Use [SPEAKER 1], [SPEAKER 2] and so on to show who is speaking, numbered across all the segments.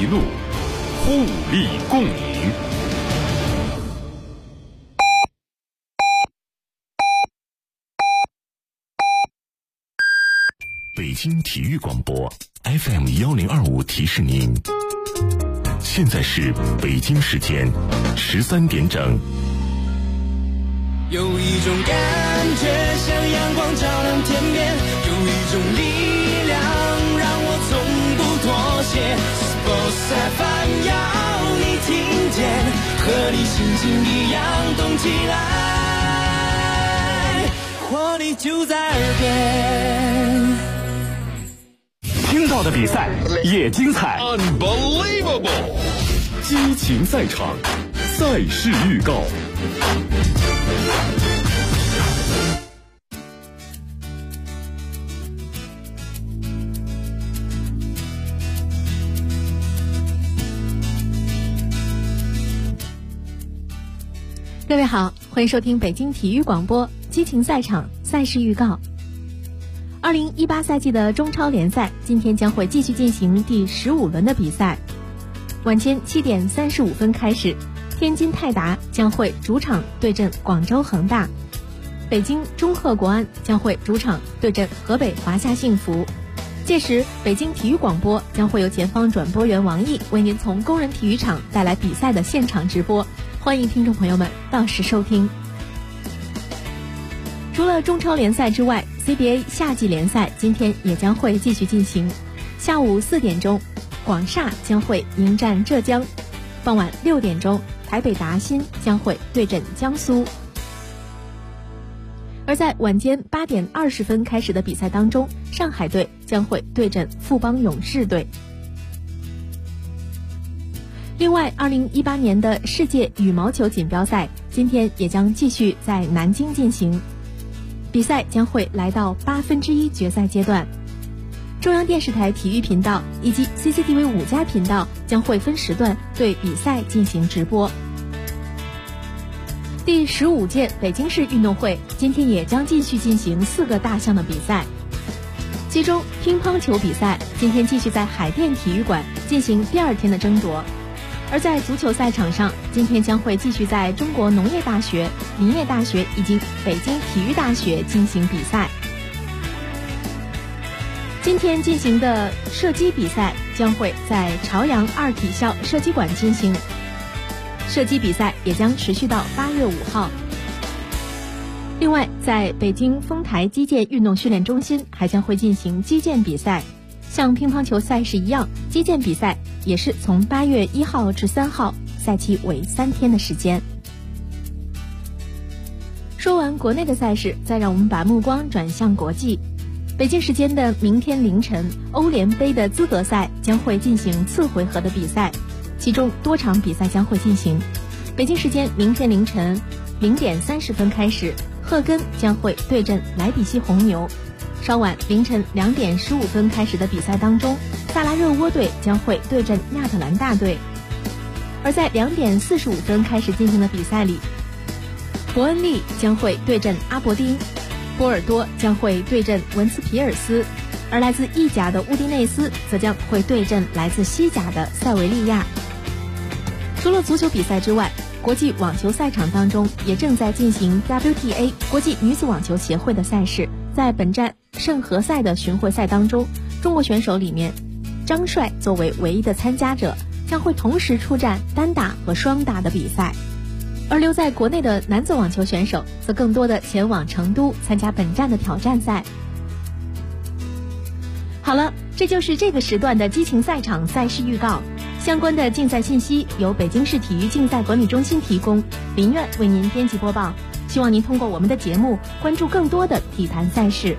[SPEAKER 1] 一路，互利共赢。北京体育广播 FM1025提示您，现在是北京时间13点整。
[SPEAKER 2] 有一种感觉像阳光照亮天边，有一种力量让我从不妥协。Sports FM 要你听见，和你心情一样动起来，活力就在耳边。
[SPEAKER 1] 听到的比赛也精彩
[SPEAKER 3] Unbelievable，
[SPEAKER 1] 激情赛场，赛事预告。
[SPEAKER 4] 各位好，欢迎收听北京体育广播激情赛场赛事预告。2018赛季的中超联赛今天将会继续进行第15轮的比赛。晚间7点35分开始，天津泰达将会主场对阵广州恒大，北京中赫国安将会主场对阵河北华夏幸福。届时北京体育广播将会由前方转播员王毅为您从工人体育场带来比赛的现场直播，欢迎听众朋友们到时收听。除了中超联赛之外， CBA 夏季联赛今天也将会继续进行。下午4点钟，广厦将会迎战浙江；傍晚6点钟，台北达新将会对阵江苏。而在晚间8点20分开始的比赛当中，上海队将会对阵富邦勇士队。另外，2018年的世界羽毛球锦标赛今天也将继续在南京进行，比赛将会来到1/8决赛阶段。中央电视台体育频道以及 CCTV 5+频道将会分时段对比赛进行直播。第15届北京市运动会今天也将继续进行4个大项的比赛，其中乒乓球比赛今天继续在海淀体育馆进行第2天的争夺。而在足球赛场上，今天将会继续在中国农业大学、林业大学以及北京体育大学进行比赛。今天进行的射击比赛将会在朝阳2体校射击馆进行，射击比赛也将持续到8月5号。另外，在北京丰台击剑运动训练中心还将会进行击剑比赛，像乒乓球赛事一样，击剑比赛也是从8月1号至3号，赛期为3天的时间。说完国内的赛事，再让我们把目光转向国际。北京时间的明天凌晨，欧联杯的资格赛将会进行次回合的比赛，其中多场比赛将会进行。北京时间明天凌晨0点30分开始，赫根将会对阵莱比锡红牛。稍晚凌晨2点15分开始的比赛当中，萨拉热窝队将会对阵亚特兰大队。而在2点45分开始进行的比赛里，伯恩利将会对阵阿伯丁，波尔多将会对阵文斯皮尔斯，而来自意甲的乌迪内斯则将会对阵来自西甲的塞维利亚。除了足球比赛之外，国际网球赛场当中也正在进行 WTA 国际女子网球协会的赛事。在本站圣何塞的巡回赛当中，中国选手里面，张帅作为唯一的参加者，将会同时出战单打和双打的比赛。而留在国内的男子网球选手则更多的前往成都参加本站的挑战赛。好了，这就是这个时段的激情赛场赛事预告。相关的竞赛信息由北京市体育竞赛管理中心提供，林苑为您编辑播报。希望您通过我们的节目关注更多的体坛赛事。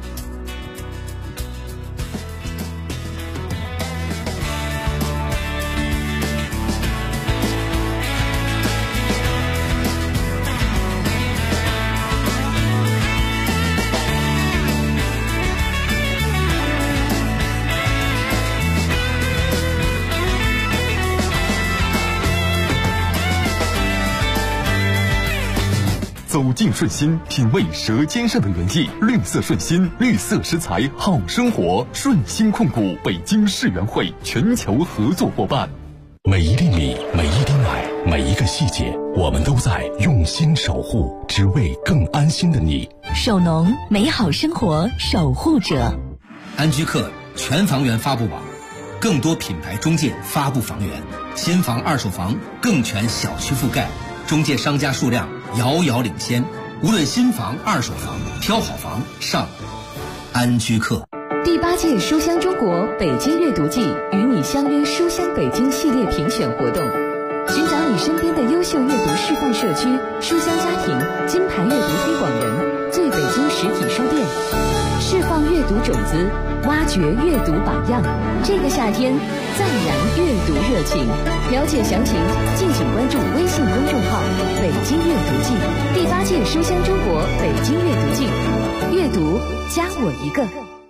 [SPEAKER 1] 走进顺心，品味舌尖上的原意。绿色顺心，绿色食材好生活。顺心控股北京世园会全球合作伙伴。 每一粒米，每一滴奶，每一个细节，我们都在用心守护，只为更安心的你。
[SPEAKER 3] 守农，美好生活守护者。
[SPEAKER 5] 安居客全房源发布网，更多品牌中介发布房源，新房二手房更全小区覆盖，中介商家数量遥遥领先。无论新房二手房，挑好房上安居客。
[SPEAKER 3] 第8届书香中国北京阅读季与你相约书香北京系列评选活动，寻找你身边的优秀阅读示范社区、书香家庭、金牌阅读推广人、最北京实体书店，释放阅读种子，挖掘阅读榜样。这个夏天再燃阅读热情。了解详情，敬请关注微信公众号“北京阅读季”。第8届书香中国北京阅读季，阅读加我一个。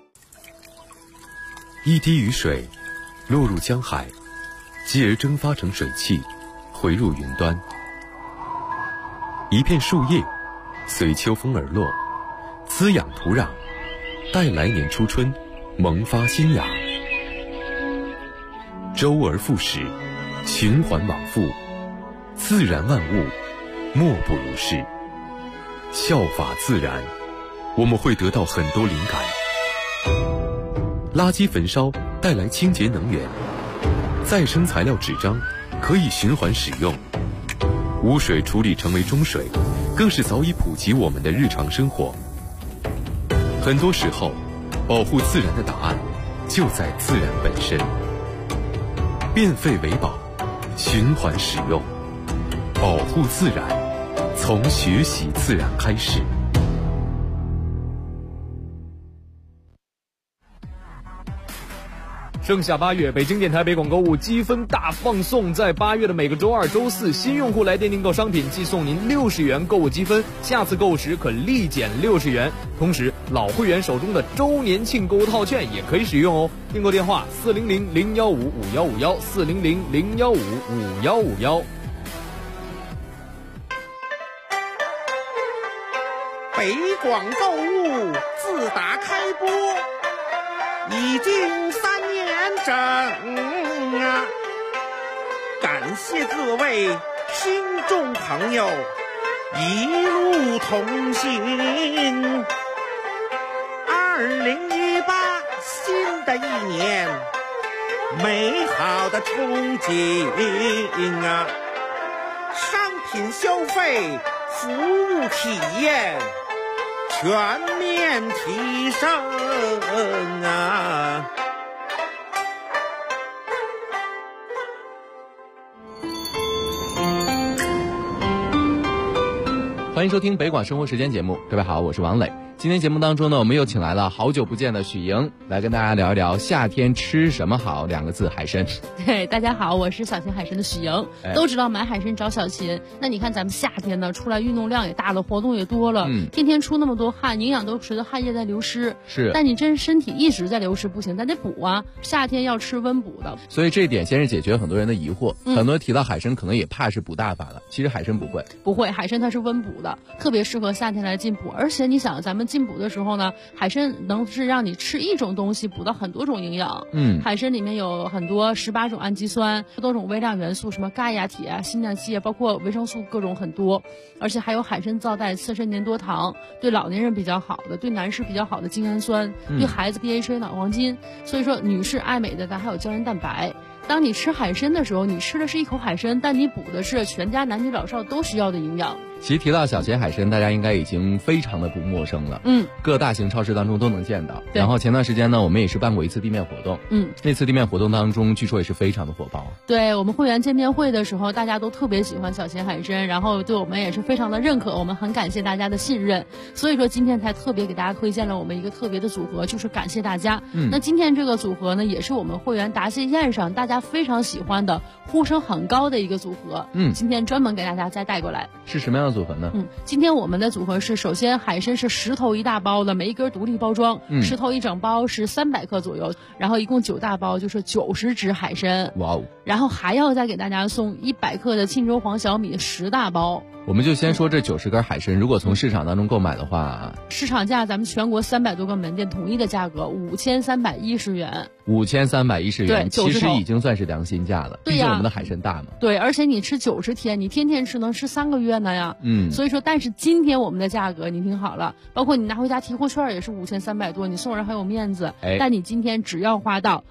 [SPEAKER 6] 一滴雨水落入江海，继而蒸发成水汽，回入云端。一片树叶随秋风而落，滋养土壤，待来年初春萌发新芽。周而复始，循环往复，自然万物莫不如是。效法自然，我们会得到很多灵感。垃圾焚烧带来清洁能源，再生材料纸张可以循环使用，污水处理成为中水，更是早已普及我们的日常生活。很多时候，保护自然的答案就在自然本身。变废为宝，循环使用，保护自然，从学习自然开始。
[SPEAKER 7] 盛夏8月，北京电台北广购物积分大放送，在8月的每个周二、周四，新用户来电订购商品，即送您60元购物积分，下次购物时可立减60元。同时，老会员手中的周年庆购物套券也可以使用哦。订购电话400-015-5151，400-015-5151。
[SPEAKER 8] 北广购物自打开播已经3年整啊！感谢各位听众朋友一路同行。2018新的一年，美好的憧憬啊！商品消费、服务体验全面提升啊！
[SPEAKER 9] 欢迎收听北广生活时间节目，各位好，我是王磊。今天节目当中呢，我们又请来了好久不见的许莹，来跟大家聊一聊夏天吃什么好2个字，海参。
[SPEAKER 10] 对，大家好，我是小秦海参的许莹。都知道买海参找小秦，那你看咱们夏天呢，出来运动量也大了，活动也多了，天天出那么多汗，营养都随着汗液在流失。
[SPEAKER 9] 是，
[SPEAKER 10] 但你真身体一直在流失不行，咱得补啊。夏天要吃温补的，
[SPEAKER 9] 所以这一点先是解决很多人的疑惑。很多人提到海参，可能也怕是补大法了，其实海参不会，
[SPEAKER 10] 不会，海参它是温补的，特别适合夏天来进补。而且你想，咱们进补的时候呢，海参能是让你吃一种东西补到很多种营养。海参里面有很多18种氨基酸，多种微量元素，什么钙呀、铁啊、锌啊、硒啊，包括维生素各种很多。而且还有海参皂带刺身粘多糖，对老年人比较好的，对男士比较好的精氨酸，对孩子 DHA 脑黄金。所以说女士爱美的咱还有胶原蛋白。当你吃海参的时候，你吃的是一口海参，但你补的是全家男女老少都需要的营养。
[SPEAKER 9] 其实提到小秦海参，大家应该已经非常的不陌生了。各大型超市当中都能见到。然后前段时间呢，我们也是办过一次地面活动。那次地面活动当中，据说也是非常的火爆。
[SPEAKER 10] 对，我们会员见面会的时候，大家都特别喜欢小秦海参，然后对我们也是非常的认可，我们很感谢大家的信任。所以说今天才特别给大家推荐了我们一个特别的组合，就是感谢大家。那今天这个组合呢，也是我们会员答谢宴上大家非常喜欢的、呼声很高的一个组合。今天专门给大家再带过来。
[SPEAKER 9] 是什么样的组合呢？
[SPEAKER 10] 今天我们的组合是，首先海参是10头1大包的，每一根独立包装，10头1整包是300克左右，然后一共9大包就是90只海参。
[SPEAKER 9] 哇哦！
[SPEAKER 10] 然后还要再给大家送100克的沁州黄小米10大包。
[SPEAKER 9] 我们就先说这90根海参，如果从市场当中购买的话，
[SPEAKER 10] 市场价咱们全国300多个门店统一的价格5310元。
[SPEAKER 9] 5310元，
[SPEAKER 10] 对，
[SPEAKER 9] 其实已经算是良心价了。
[SPEAKER 10] 对呀，
[SPEAKER 9] 毕竟我们的海参大嘛。
[SPEAKER 10] 对，而且你吃90天，你天天吃能吃3个月呢呀。所以说，但是今天我们的价格你听好了，包括你拿回家提货券也是5300多，你送人很有面子。但你今天只要花到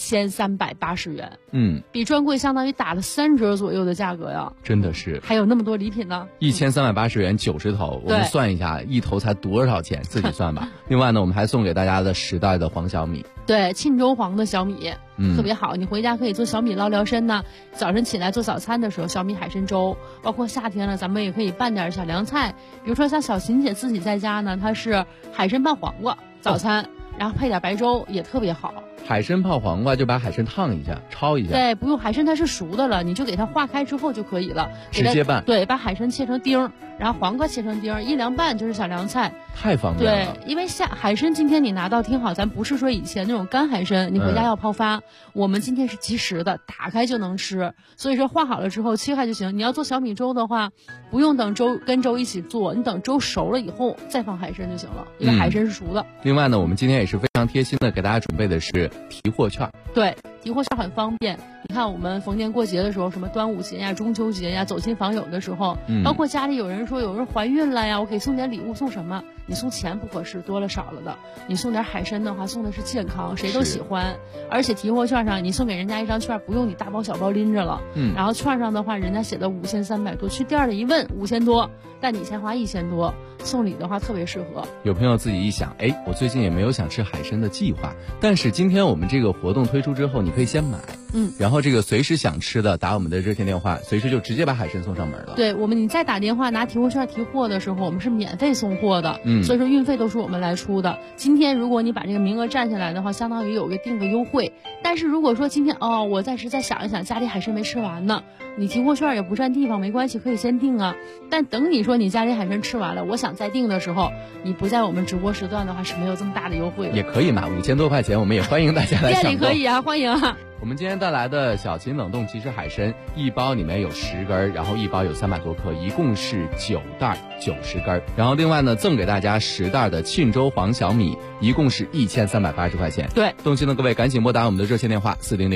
[SPEAKER 10] 1380元，比专柜相当于打了3折左右的价格呀。
[SPEAKER 9] 真的是，
[SPEAKER 10] 还有那么多礼品呢。
[SPEAKER 9] 1380元90头，我们算一下，一头才多少钱？自己算吧。另外呢，我们还送给大家的10袋的黄小米。
[SPEAKER 10] 对，沁州黄的小米，特别好，你回家可以做小米捞聊参呢。早晨起来做早餐的时候，小米海参粥，包括夏天了，咱们也可以拌点小凉菜，比如说像小琴姐自己在家呢，她是海参拌黄瓜早餐，然后配点白粥也特别好。
[SPEAKER 9] 海参泡黄瓜就把海参烫一下，焯一下。
[SPEAKER 10] 对，不用，海参它是熟的了，你就给它化开之后就可以了，
[SPEAKER 9] 直接拌。
[SPEAKER 10] 对，把海参切成丁，然后黄瓜切成丁，一凉拌就是小凉菜，
[SPEAKER 9] 太方便了。
[SPEAKER 10] 对，因为海参今天你拿到听好，咱不是说以前那种干海参，你回家要泡发，我们今天是即食的，打开就能吃。所以说化好了之后切开就行。你要做小米粥的话，不用等粥跟粥一起做，你等粥熟了以后再放海参就行了，因为海参是熟的。
[SPEAKER 9] 另外呢，我们今天也是非常贴心的给大家准备的是提货券。
[SPEAKER 10] 对，提货券很方便。你看我们逢年过节的时候，什么端午节呀、中秋节呀，走亲访友的时候，包括家里有人说有人怀孕了呀，我给送点礼物，送什么？你送钱不合适，多了少了的。你送点海参的话，送的是健康，谁都喜欢。而且提货券上，你送给人家一张券，不用你大包小包拎着了。然后券上的话，人家写的5300多，去店里一问5000多，但你先花1000多，送礼的话特别适合。
[SPEAKER 9] 有朋友自己一想，我最近也没有想吃海参的计划，但是今天我们这个活动推出之后，你可以先买。然后这个随时想吃的打我们的热线电话，随时就直接把海参送上门了。
[SPEAKER 10] 对，你再打电话拿提货券提货的时候，我们是免费送货的，所以说运费都是我们来出的。今天如果你把这个名额占下来的话，相当于有个定个优惠。但是如果说今天我暂时再想一想，家里海参没吃完呢，你提货券也不占地方，没关系，可以先定啊。但等你说你家里海参吃完了，我想再定的时候，你不在我们直播时段的话是没有这么大的优惠的。
[SPEAKER 9] 也可以嘛，5000多块钱，我们也欢迎大家来抢购。
[SPEAKER 10] 店里可以啊，欢迎啊。
[SPEAKER 9] 我们今天带来的小秦冷冻即食海参，一包里面有10根，然后一包有300多克，一共是9袋90根。然后另外呢，赠给大家10袋的沁州黄小米，一共是1380块钱。
[SPEAKER 10] 对，
[SPEAKER 9] 动心的各位赶紧拨打我们的热线电话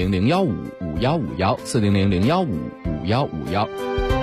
[SPEAKER 9] 400-015-5151，400-015-5151。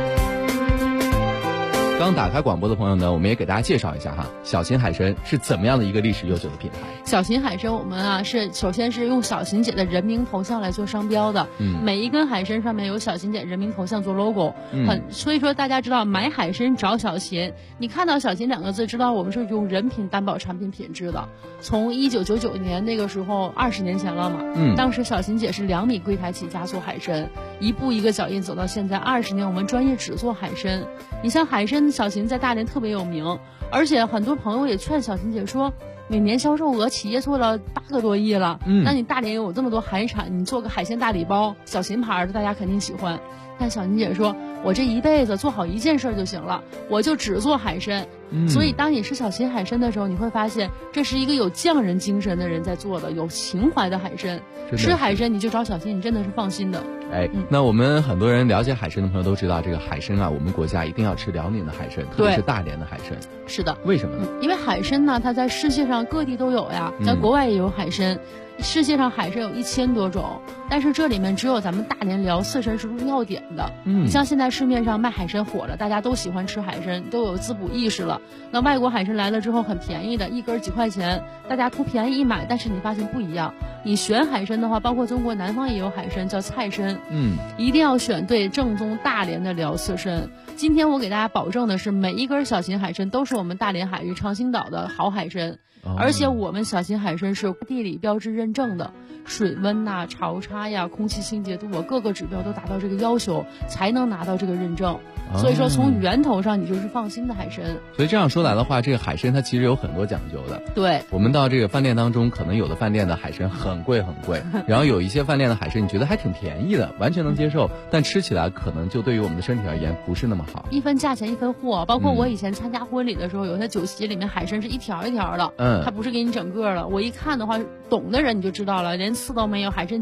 [SPEAKER 9] 刚打开广播的朋友呢，我们也给大家介绍一下哈，小秦海参是怎么样的一个历史悠久的品牌。
[SPEAKER 10] 小秦海参我们首先是用小秦姐的人名头像来做商标的，每一根海参上面有小秦姐人名头像做 logo，所以说大家知道买海参找小秦，你看到小秦2个字，知道我们是用人品担保产品品质的。从1999年那个时候20年前了嘛，当时小秦姐是2米柜台起家做海参，一步一个脚印走到现在20年，我们专业只做海参。你像海参小秦在大连特别有名，而且很多朋友也劝小秦姐说，每年销售额企业做了8个多亿了，那你大连有这么多海产，你做个海鲜大礼包，小秦牌的大家肯定喜欢。但小秦姐说，我这一辈子做好一件事就行了，我就只做海参。所以当你吃小秦海参的时候，你会发现这是一个有匠人精神的人在做的，有情怀的海参。吃海参你就找小秦，你真的是放心的。
[SPEAKER 9] 那我们很多人了解海参的朋友都知道，这个海参啊，我们国家一定要吃辽宁的海参，特别是大连的海参。
[SPEAKER 10] 是的。
[SPEAKER 9] 为什么呢？
[SPEAKER 10] 因为海参呢，它在世界上各地都有呀，在国外也有海参。世界上海参有1000多种，但是这里面只有咱们大连辽四参是入药典的。你像现在市面上卖海参火了，大家都喜欢吃海参，都有滋补意识了。那外国海参来了之后很便宜的，一根几块钱，大家图便宜一买，但是你发现不一样。你选海参的话，包括中国南方也有海参叫菜参，一定要选对正宗大连的辽四参。今天我给大家保证的是，每一根小秦海参都是我们大连海域长兴岛的好海参。而且我们小秦海参是地理标志认证的，水温呐、潮差呀、空气清洁度各个指标都达到这个要求，才能拿到这个认证。所以说从源头上你就是放心的海参。
[SPEAKER 9] 所以这样说来的话，这个海参它其实有很多讲究的。
[SPEAKER 10] 对，
[SPEAKER 9] 我们到这个饭店当中，可能有的饭店的海参很贵很贵，然后有一些饭店的海参你觉得还挺便宜的，完全能接受，但吃起来可能就对于我们的身体而言不是那么好。
[SPEAKER 10] 一分价钱一分货，包括我以前参加婚礼的时候，有些酒席里面海参是一条一条的，它不是给你整个的。我一看的话，懂的人你就知道了，连刺都没有，海参筋也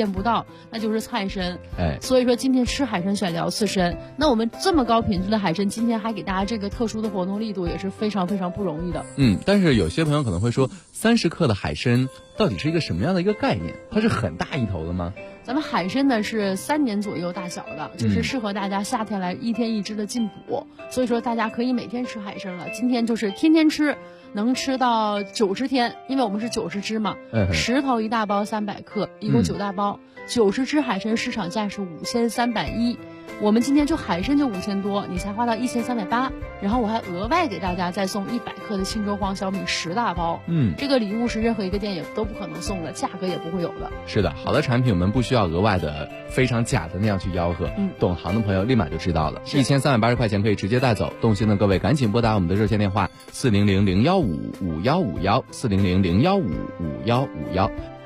[SPEAKER 10] 见不到，那就是菜参。所以说今天吃海参选聊刺参，那我们这么高品质的海参，今天还给大家这个特殊的活动力度，也是非常非常不容易的。
[SPEAKER 9] 但是有些朋友可能会说，30克的海参到底是一个什么样的一个概念？它是很大一头的吗？
[SPEAKER 10] 咱们海参呢是3年左右大小的，就是适合大家夏天来1天1只的进补，所以说大家可以每天吃海参了。今天就是天天吃，能吃到90天，因为我们是90只嘛，10头1大包300克，一共9大包，90只海参市场价是5310，我们今天就海参就5000多，你才花到1380，然后我还额外给大家再送100克的沁州黄小米10大包，这个礼物是任何一个店也都不可能送的，价格也不会有的。
[SPEAKER 9] 是的，好的产品我们不需要额外的非常假的那样去吆喝，懂行的朋友立马就知道了，1380块钱可以直接带走。动心的各位赶紧拨打我们的热线电话400-015-5151，400-015-5151。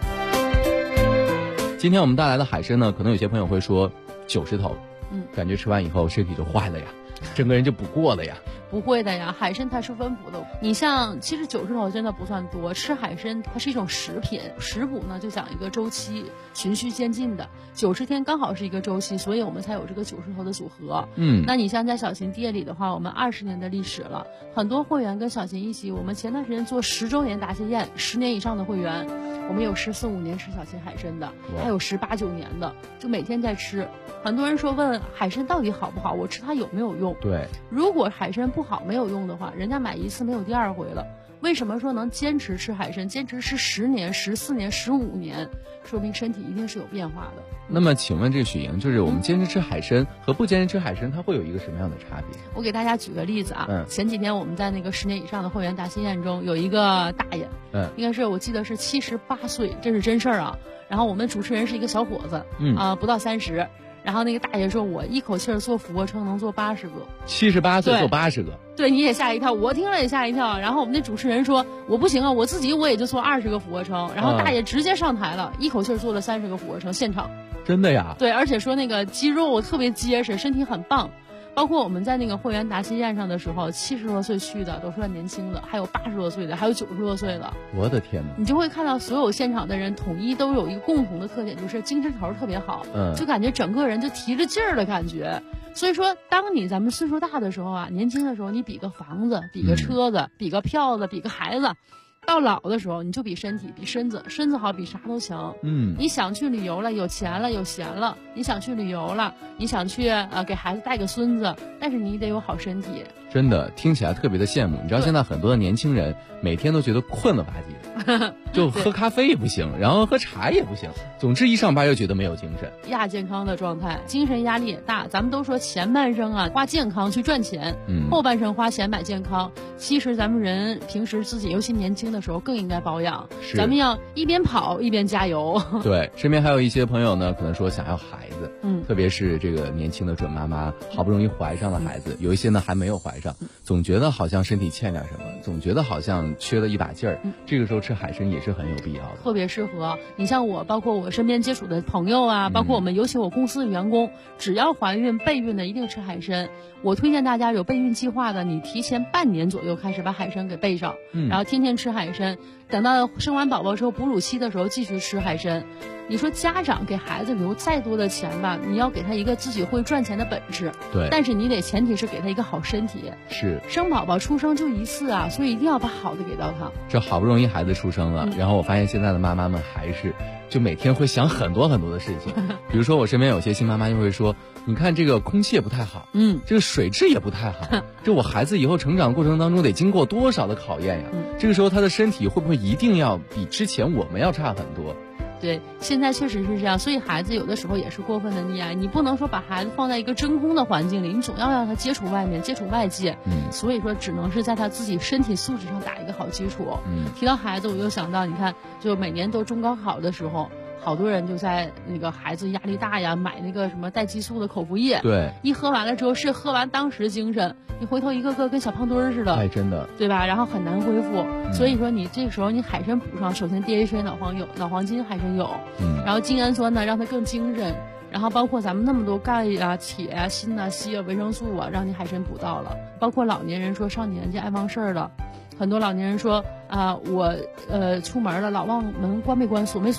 [SPEAKER 9] 今天我们带来的海参呢，可能有些朋友会说90头，感觉吃完以后身体就坏了呀，整个人就不过了呀。
[SPEAKER 10] 不会的呀，海参它是温补的。你像其实90头真的不算多，吃海参它是一种食品，食补呢就讲一个周期，循序渐进的，90天刚好是一个周期，所以我们才有这个90头的组合。那你像在小琴店里的话，我们20年的历史了，很多会员跟小琴一起，我们前段时间做10周年答谢宴，10年以上的会员，我们有14、15年吃小琴海参的，还有18、19年的，就每天在吃。很多人说问海参到底好不好，我吃它有没有用？
[SPEAKER 9] 对，
[SPEAKER 10] 如果海参不好没有用的话，人家买一次没有第二回了。为什么说能坚持吃海参，坚持吃10年、14年、15年，说明身体一定是有变化的。
[SPEAKER 9] 那么请问这许莹，就是我们坚持吃海参和不坚持吃海参，它会有一个什么样的差别？
[SPEAKER 10] 我给大家举个例子啊，前几天我们在那个10年以上的会员答谢宴中，有一个大爷，应该是我记得是78岁，这是真事儿啊。然后我们主持人是一个小伙子，不到30。然后那个大爷说，我一口气儿做俯卧撑能做80个
[SPEAKER 9] ，78岁做80个，
[SPEAKER 10] 对，你也吓一跳，我听了也吓一跳。然后我们那主持人说，我不行啊，我自己我也就做20个俯卧撑。然后大爷直接上台了，一口气儿做了30个俯卧撑，现场。
[SPEAKER 9] 真的呀？
[SPEAKER 10] 对，而且说那个肌肉特别结实，身体很棒。包括我们在那个会员答谢宴上的时候，70多岁去的都算年轻的，还有80多岁的，还有90多岁的。
[SPEAKER 9] 我的天哪！
[SPEAKER 10] 你就会看到所有现场的人统一都有一个共同的特点，就是精神头特别好，就感觉整个人就提着劲儿的感觉。所以说，当咱们岁数大的时候啊，年轻的时候你比个房子，比个车子，比个票子，比个孩子。到老的时候，你就比身体，比身子好，比啥都强。你想去旅游了，有钱了，有闲了，你想去旅游了，你想去给孩子带个孙子，但是你得有好身体。
[SPEAKER 9] 真的听起来特别的羡慕。你知道现在很多的年轻人每天都觉得困了吧唧的，就喝咖啡也不行，然后喝茶也不行，总之一上班又觉得没有精神，
[SPEAKER 10] 亚健康的状态，精神压力也大。咱们都说前半生啊花健康去赚钱，后半生花钱买健康。其实咱们人平时自己尤其年轻的时候更应该保养，咱们要一边跑一边加油。
[SPEAKER 9] 对，身边还有一些朋友呢，可能说想要孩子，特别是这个年轻的准妈妈，好不容易怀上了孩子，有一些呢还没有怀上，总觉得好像身体欠点什么，总觉得好像缺了一把劲儿，这个时候吃海参也是很有必要的，
[SPEAKER 10] 特别适合。你像我，包括我身边接触的朋友啊，包括我们尤其我公司的员工，只要怀孕备孕的一定吃海参。我推荐大家有备孕计划的，你提前半年左右开始把海参给备上，然后天天吃海参，等到生完宝宝之后哺乳期的时候继续吃海参。你说家长给孩子留再多的钱吧，你要给他一个自己会赚钱的本事，
[SPEAKER 9] 对，
[SPEAKER 10] 但是你得前提是给他一个好身体。
[SPEAKER 9] 是，
[SPEAKER 10] 生宝宝出生就一次啊，所以一定要把好的给到他。
[SPEAKER 9] 这好不容易孩子出生了，然后我发现现在的妈妈们还是就每天会想很多很多的事情，比如说我身边有些新妈妈就会说，你看这个空气也不太好，这个水质也不太好，这我孩子以后成长过程当中得经过多少的考验呀？这个时候他的身体会不会一定要比之前我们要差很多？
[SPEAKER 10] 对，现在确实是这样，所以孩子有的时候也是过分的溺爱，你不能说把孩子放在一个真空的环境里，你总要让他接触外面，接触外界，所以说只能是在他自己身体素质上打一个好基础。提到孩子，我又想到，你看，就每年都中高考的时候，好多人就在那个孩子压力大呀，买那个什么带激素的口服液，
[SPEAKER 9] 对，
[SPEAKER 10] 一喝完了之后是喝完当时精神，你回头一个个跟小胖墩儿似的，
[SPEAKER 9] 哎，真的，
[SPEAKER 10] 对吧？然后很难恢复，所以说你这个时候你海参补上，首先 DHA 脑黄金海参有，然后精氨酸呢让它更精神，然后包括咱们那么多钙啊、铁啊、锌啊、硒啊、维生素啊，让你海参补到了。包括老年人说上年纪爱忘事儿了，很多老年人说我出门了老忘门关没关锁没锁，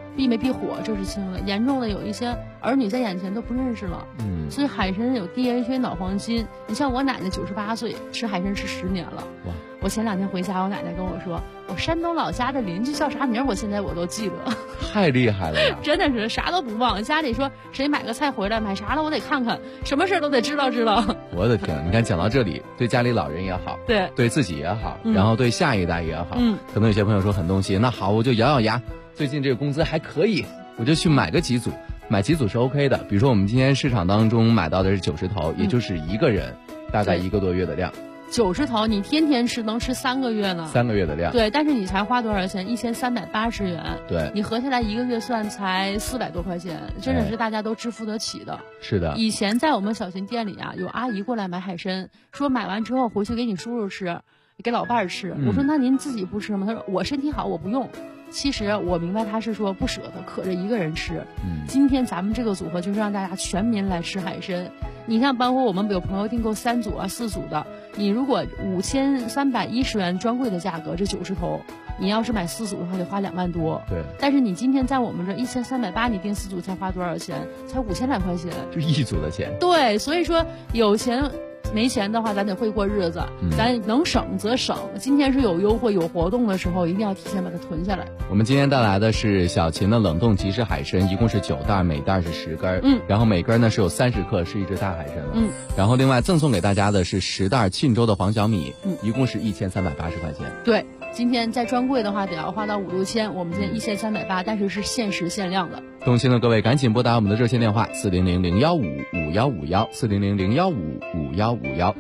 [SPEAKER 10] 避没避火这是轻的，严重的有一些儿女在眼前都不认识了。所以海参有 DHA 脑黄金。你像我奶奶98岁，吃海参吃10年了。哇！我前2天回家，我奶奶跟我说，我山东老家的邻居叫啥名，我现在我都记得。
[SPEAKER 9] 太厉害了呀！
[SPEAKER 10] 真的是啥都不忘。家里说谁买个菜回来，买啥了我得看看，什么事都得知道。
[SPEAKER 9] 我的天，你看讲到这里，对家里老人也好，对自己也好，然后对下一代也好，可能有些朋友说很动心，那好，我就咬咬牙，最近这个工资还可以，我就去买个几组。买几组是 OK 的，比如说我们今天市场当中买到的是90头，也就是一个人大概1个多月的量。
[SPEAKER 10] 90头你天天吃能吃3个月呢。
[SPEAKER 9] 3个月的量。
[SPEAKER 10] 对，但是你才花多少钱？1380元。
[SPEAKER 9] 对，
[SPEAKER 10] 你合下来1个月算才400多块钱，真的是大家都支付得起的。
[SPEAKER 9] 是的。
[SPEAKER 10] 以前在我们小秦店里啊，有阿姨过来买海参，说买完之后回去给你叔叔吃，给老伴儿吃。我说那您自己不吃吗？他说我身体好，我不用。其实我明白他是说不舍得，可着一个人吃。今天咱们这个组合就是让大家全民来吃海参。你像包括我们有朋友订购3组啊、4组的，你如果5310元专柜的价格，这90头，你要是买4组的话，得花2万多。
[SPEAKER 9] 对。
[SPEAKER 10] 但是你今天在我们这1380，你订4组才花多少钱？才5000来块钱。
[SPEAKER 9] 就1组的钱。
[SPEAKER 10] 对，所以说有钱。没钱的话，咱得会过日子，咱能省则省。今天是有优惠、有活动的时候，一定要提前把它囤下来。
[SPEAKER 9] 我们今天带来的是小秦的冷冻即食海参，一共是9袋，每袋是10根，然后每根呢是有30克，是一只大海参了。然后另外赠送给大家的是10袋沁州的黄小米，一共是1380块钱。
[SPEAKER 10] 对。今天在专柜的话，得要花到5、6千，我们今天1380，但是是限时限量的。
[SPEAKER 9] 动心的各位，赶紧拨打我们的热线电话400-015-5151，400-015-5151。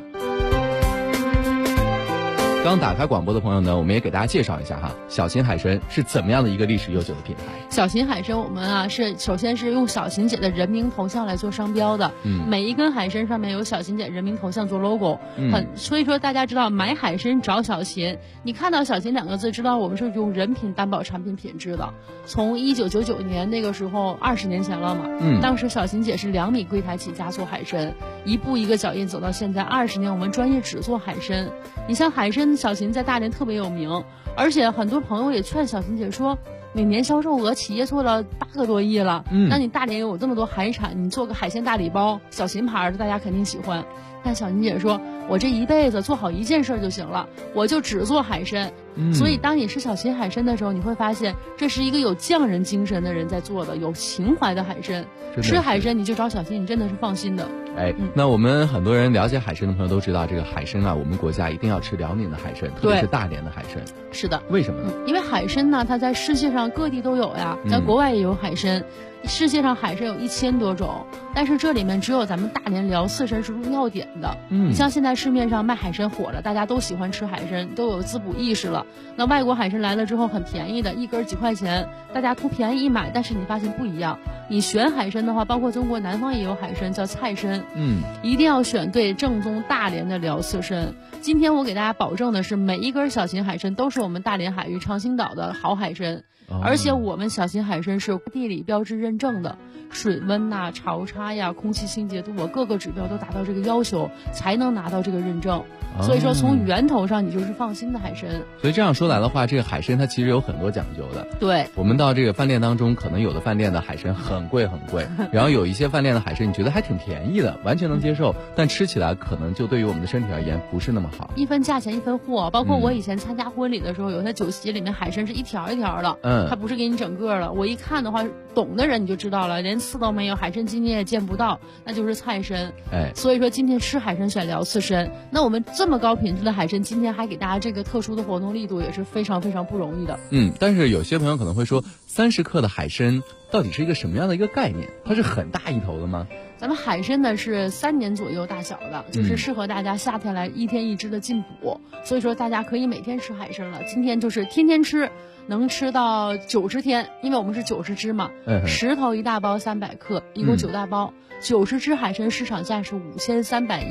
[SPEAKER 9] 刚打开广播的朋友呢，我们也给大家介绍一下哈，小秦海参是怎么样的一个历史悠久的品牌。
[SPEAKER 10] 小秦海参我们啊是首先是用小秦姐的人名头像来做商标的，每一根海参上面有小秦姐人名头像做 logo，所以说大家知道买海参找小秦，你看到小秦2个字，知道我们是用人品担保产品品质的。从1999年那个时候20年前了嘛，当时小秦姐是2米柜台起家做海参，一步一个脚印走到现在20年，我们专业只做海参。你像海参小秦在大连特别有名，而且很多朋友也劝小秦姐说，每年销售额企业做了8个多亿了，那你大连有这么多海产，你做个海鲜大礼包，小秦牌的大家肯定喜欢。但小秦姐说，我这一辈子做好一件事就行了，我就只做海参。所以当你吃小秦海参的时候，你会发现这是一个有匠人精神的人在做的，有情怀的海参。吃海参你就找小秦，你真的是放心的。
[SPEAKER 9] 那我们很多人了解海参的朋友都知道，这个海参啊，我们国家一定要吃辽宁的海参，特别是大连的海参。
[SPEAKER 10] 是的。
[SPEAKER 9] 为什么呢？
[SPEAKER 10] 因为海参呢，它在世界上各地都有呀，在国外也有海参。世界上海参有1000多种，但是这里面只有咱们大连辽刺参是入药典的。你像现在市面上卖海参火了，大家都喜欢吃海参，都有滋补意识了。那外国海参来了之后很便宜的，一根几块钱，大家图便宜一买，但是你发现不一样。你选海参的话，包括中国南方也有海参叫菜参，一定要选对正宗大连的辽刺参。今天我给大家保证的是，每一根小秦海参都是我们大连海域长兴岛的好海参。而且我们小秦海参是地理标志认证的，水温呐、潮差呀、空气清洁度啊，各个指标都达到这个要求，才能拿到这个认证。所以说从源头上你就是放心的海参。
[SPEAKER 9] 所以这样说来的话，这个海参它其实有很多讲究的。
[SPEAKER 10] 对，
[SPEAKER 9] 我们到这个饭店当中，可能有的饭店的海参很贵很贵，然后有一些饭店的海参你觉得还挺便宜的，完全能接受，但吃起来可能就对于我们的身体而言不是那么好。
[SPEAKER 10] 一分价钱一分货，包括我以前参加婚礼的时候，有些酒席里面海参是一条一条的，它不是给你整个的。我一看的话，懂的人你就知道了，连刺都没有，海参筋你也见不到，那就是菜参。所以说今天吃海参选辽刺参，那我们这么高品质的海参，今天还给大家这个特殊的活动力度，也是非常非常不容易的。
[SPEAKER 9] 但是有些朋友可能会说，30克的海参到底是一个什么样的一个概念？它是很大一头的吗？
[SPEAKER 10] 咱们海参呢是3年左右大小的，就是适合大家夏天来1天1只的进补，所以说大家可以每天吃海参了。今天就是天天吃，能吃到90天，因为我们是90只嘛，10头1大包300克，一共9大包，90只海参市场价是5310，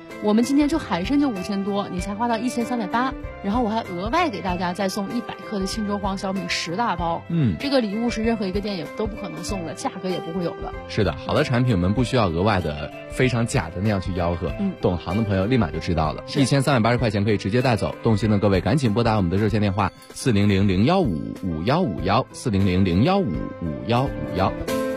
[SPEAKER 10] 我们今天就海参就5000多，你才花到1380，然后我还额外给大家再送100克的沁州黄小米10大包。这个礼物是任何一个店也都不可能送的，价格也不会有的。
[SPEAKER 9] 是的，好的产品我们不需要额外的非常假的那样去吆喝，懂行的朋友立马就知道了。1380块钱可以直接带走，动心的各位赶紧拨打我们的热线电话400-015-5151，400-015-5151。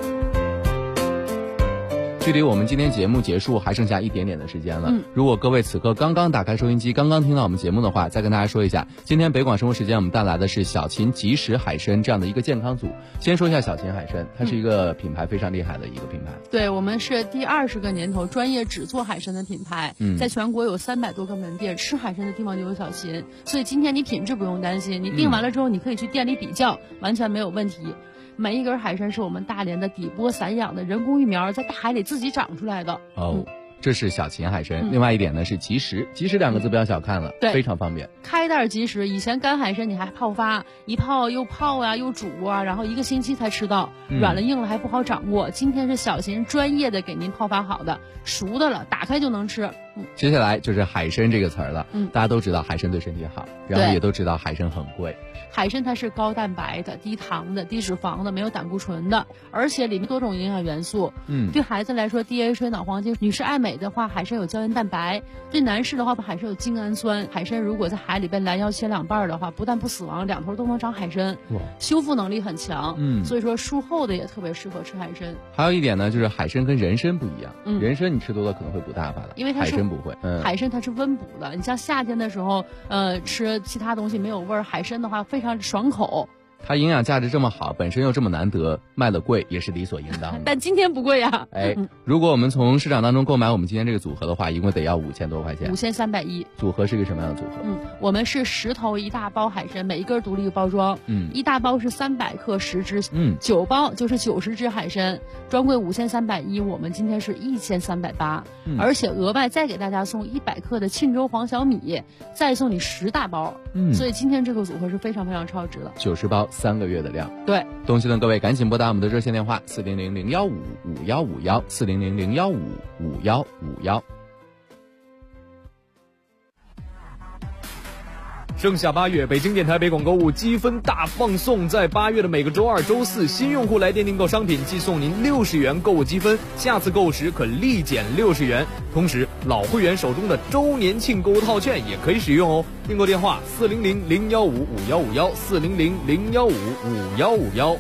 [SPEAKER 9] 距离我们今天节目结束还剩下一点点的时间了。如果各位此刻刚刚打开收音机，刚刚听到我们节目的话，再跟大家说一下，今天北广生活时间我们带来的是小秦即食海参这样的一个健康组。先说一下小秦海参，它是一个品牌非常厉害的一个品牌。
[SPEAKER 10] 对，我们是第20个年头专业只做海参的品牌，在全国有300多个门店，吃海参的地方就有小秦，所以今天你品质不用担心，你订完了之后你可以去店里比较，完全没有问题。每一根海参是我们大连的底波散养的人工育苗，在大海里自己长出来的。
[SPEAKER 9] 这是小秦海参。另外一点呢是即食，即食2个字不要小看了，非常方便。
[SPEAKER 10] 开袋即食，以前干海参你还泡发，一泡又泡啊又煮啊，然后1个星期才吃到，软了硬了还不好掌握。今天是小秦专业的给您泡发好的，熟的了，打开就能吃。
[SPEAKER 9] 接下来就是海参这个词儿了。大家都知道海参对身体好，然后也都知道海参很贵。
[SPEAKER 10] 海参它是高蛋白的、低糖的、低脂肪的，没有胆固醇的，而且里面多种营养元素。对孩子来说 DHA 脑黄金，女士爱美的话，海参有胶原蛋白；对男士的话，海参有精氨酸。海参如果在海里被拦腰切2半的话，不但不死亡，2头都能长海参，修复能力很强。所以说术后的也特别适合吃海参。
[SPEAKER 9] 还有一点呢，就是海参跟人参不一样，人参你吃多了可能会补大发的，
[SPEAKER 10] 因为它是
[SPEAKER 9] 海参不会。
[SPEAKER 10] 海参它是温补的，你像夏天的时候，吃其他东西没有味儿，海参的话非常爽口。
[SPEAKER 9] 它营养价值这么好，本身又这么难得，卖的贵也是理所应当的。
[SPEAKER 10] 但今天不贵呀。
[SPEAKER 9] 如果我们从市场当中购买我们今天这个组合的话，一共得要5000多块钱。
[SPEAKER 10] 5310。
[SPEAKER 9] 组合是一个什么样的组合？
[SPEAKER 10] 我们是10头1大包海参，每一根独立包装。1大包是300克10只，9包就是90只海参，专柜5310，我们今天是1380，而且额外再给大家送100克的沁州黄小米，再送你10大包。所以今天这个组合是非常非常超值的。
[SPEAKER 9] 90包3个月的量。
[SPEAKER 10] 对，
[SPEAKER 9] 动心的各位赶紧拨打我们的热线电话400-015-5151，400-015-5151。
[SPEAKER 7] 盛夏8月，北京电台北广购物积分大放送，在8月的每个周2、周4，新用户来电订购商品，即送您60元购物积分，下次购物时可立减60元。同时，老会员手中的周年庆购物套券也可以使用哦。订购电话400-015-5151，400-015-5151。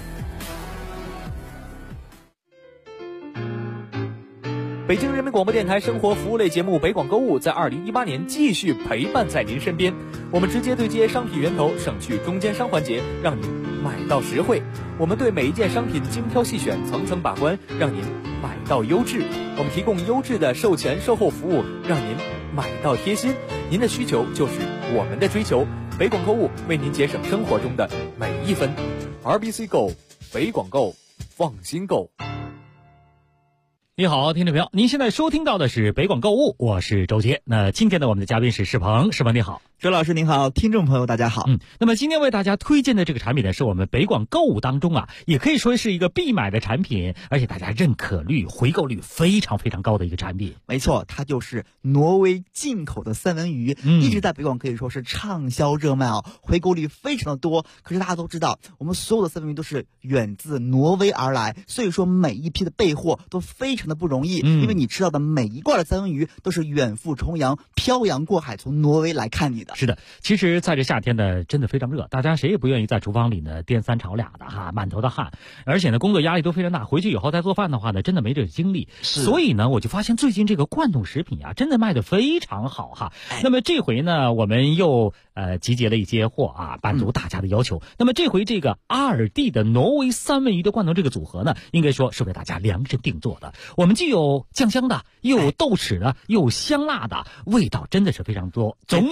[SPEAKER 7] 北京人民广播电台生活服务类节目北广购物在2018年继续陪伴在您身边。我们直接对接商品源头，省去中间商环节，让您买到实惠。我们对每一件商品精挑细选，层层把关，让您买到优质。我们提供优质的售前售后服务，让您买到贴心。您的需求就是我们的追求。北广购物为您节省生活中的每一分。RBC 购，北广购，放心购。
[SPEAKER 11] 你好，听众朋友，您现在收听到的是北广购物，我是周杰。那今天呢，我们的嘉宾是世鹏，世鹏你好。
[SPEAKER 12] 周老师您好，听众朋友大家好。
[SPEAKER 11] 那么今天为大家推荐的这个产品呢，是我们北广购物当中也可以说是一个必买的产品，而且大家认可率、回购率非常非常高的一个产品。
[SPEAKER 12] 没错，它就是挪威进口的三文鱼，一直在北广可以说是畅销热卖回购率非常的多。可是大家都知道，我们所有的三文鱼都是远自挪威而来，所以说每一批的备货都非常的不容易，因为你吃到的每一罐的三文鱼都是远赴重洋、漂洋过海从挪威来看你的。
[SPEAKER 11] 是的，其实在这夏天呢，真的非常热，大家谁也不愿意在厨房里呢颠3炒2的满头的汗，而且呢工作压力都非常大，回去以后再做饭的话呢，真的没这个精力。所以呢，我就发现最近这个罐头食品真的卖得非常好那么这回呢，我们又集结了一些货满足大家的要求。那么这回这个阿尔蒂的挪威三文鱼的罐头这个组合呢，应该说是为大家量身定做的。我们既有酱香的，又有豆豉的，又有香辣的，味道真的是非常多。总有一款食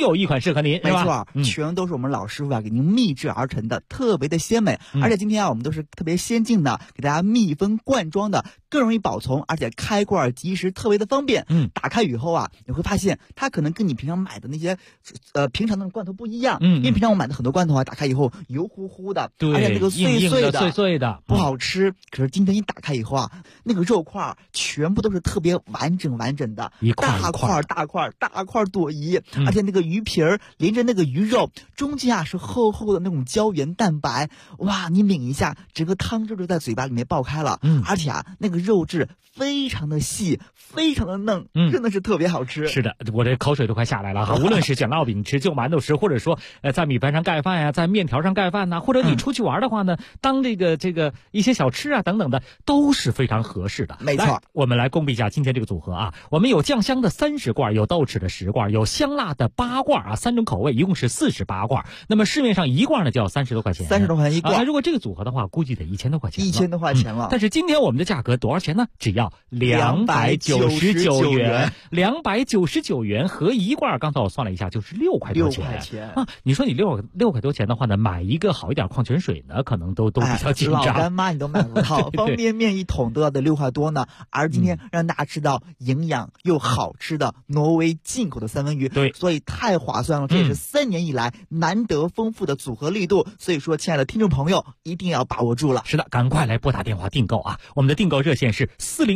[SPEAKER 11] 适合您，
[SPEAKER 12] 没错，全都是我们老师傅啊给您秘制而成的，特别的鲜美。而且今天啊，我们都是特别先进的，给大家密封罐装的，更容易保存，而且开罐即时，特别的方便。打开以后啊，你会发现它可能跟你平常买的那些平常的罐头不一样。因为平常我买的很多罐头啊，打开以后油乎乎的，
[SPEAKER 11] 对，
[SPEAKER 12] 而且那个碎
[SPEAKER 11] 碎的
[SPEAKER 12] 不好吃。可是今天一打开以后啊，那个肉块全部都是特别完整的，大块朵颐，而且那个鱼皮儿连着那个鱼肉，中间啊是厚厚的那种胶原蛋白，哇，你抿一下，整个汤汁就在嘴巴里面爆开了。而且啊，那个肉质非常的细，非常的嫩，真的是特别好吃。
[SPEAKER 11] 是的，我这口水都快下来了哈！无论是卷烙饼吃、就馒头吃，或者说在米饭上盖饭呀，在面条上盖饭呐，或者你出去玩的话呢，当这个一些小吃啊等等的，都是非常合适的。
[SPEAKER 12] 没错，
[SPEAKER 11] 我们来公布一下今天这个组合啊，我们有酱香的30罐，有豆豉的10罐，有香辣的8罐啊，3种口味，一共是48罐。那么市面上1罐呢就要30多块钱
[SPEAKER 12] ，30多块钱1罐。
[SPEAKER 11] 如果这个组合的话，估计得1000多块钱
[SPEAKER 12] ，1000多块钱了。
[SPEAKER 11] 但是今天我们的价格多少钱呢？只要299元，299元合1罐，刚才我算了一下，就是6块多钱啊！你说你6块多钱的话呢，买一个好一点矿泉水呢，可能都比较紧张。
[SPEAKER 12] 老干妈你都买不到，方便面1桶都要得6块多呢。而今天让大家吃到营养又好吃的挪威进口的三文鱼，
[SPEAKER 11] 对，
[SPEAKER 12] 所以太划算了。这也是3年以来难得丰富的组合力度，所以说，亲爱的听众朋友，一定要把握住了。
[SPEAKER 11] 是的，赶快来拨打电话订购啊！我们的订购热线是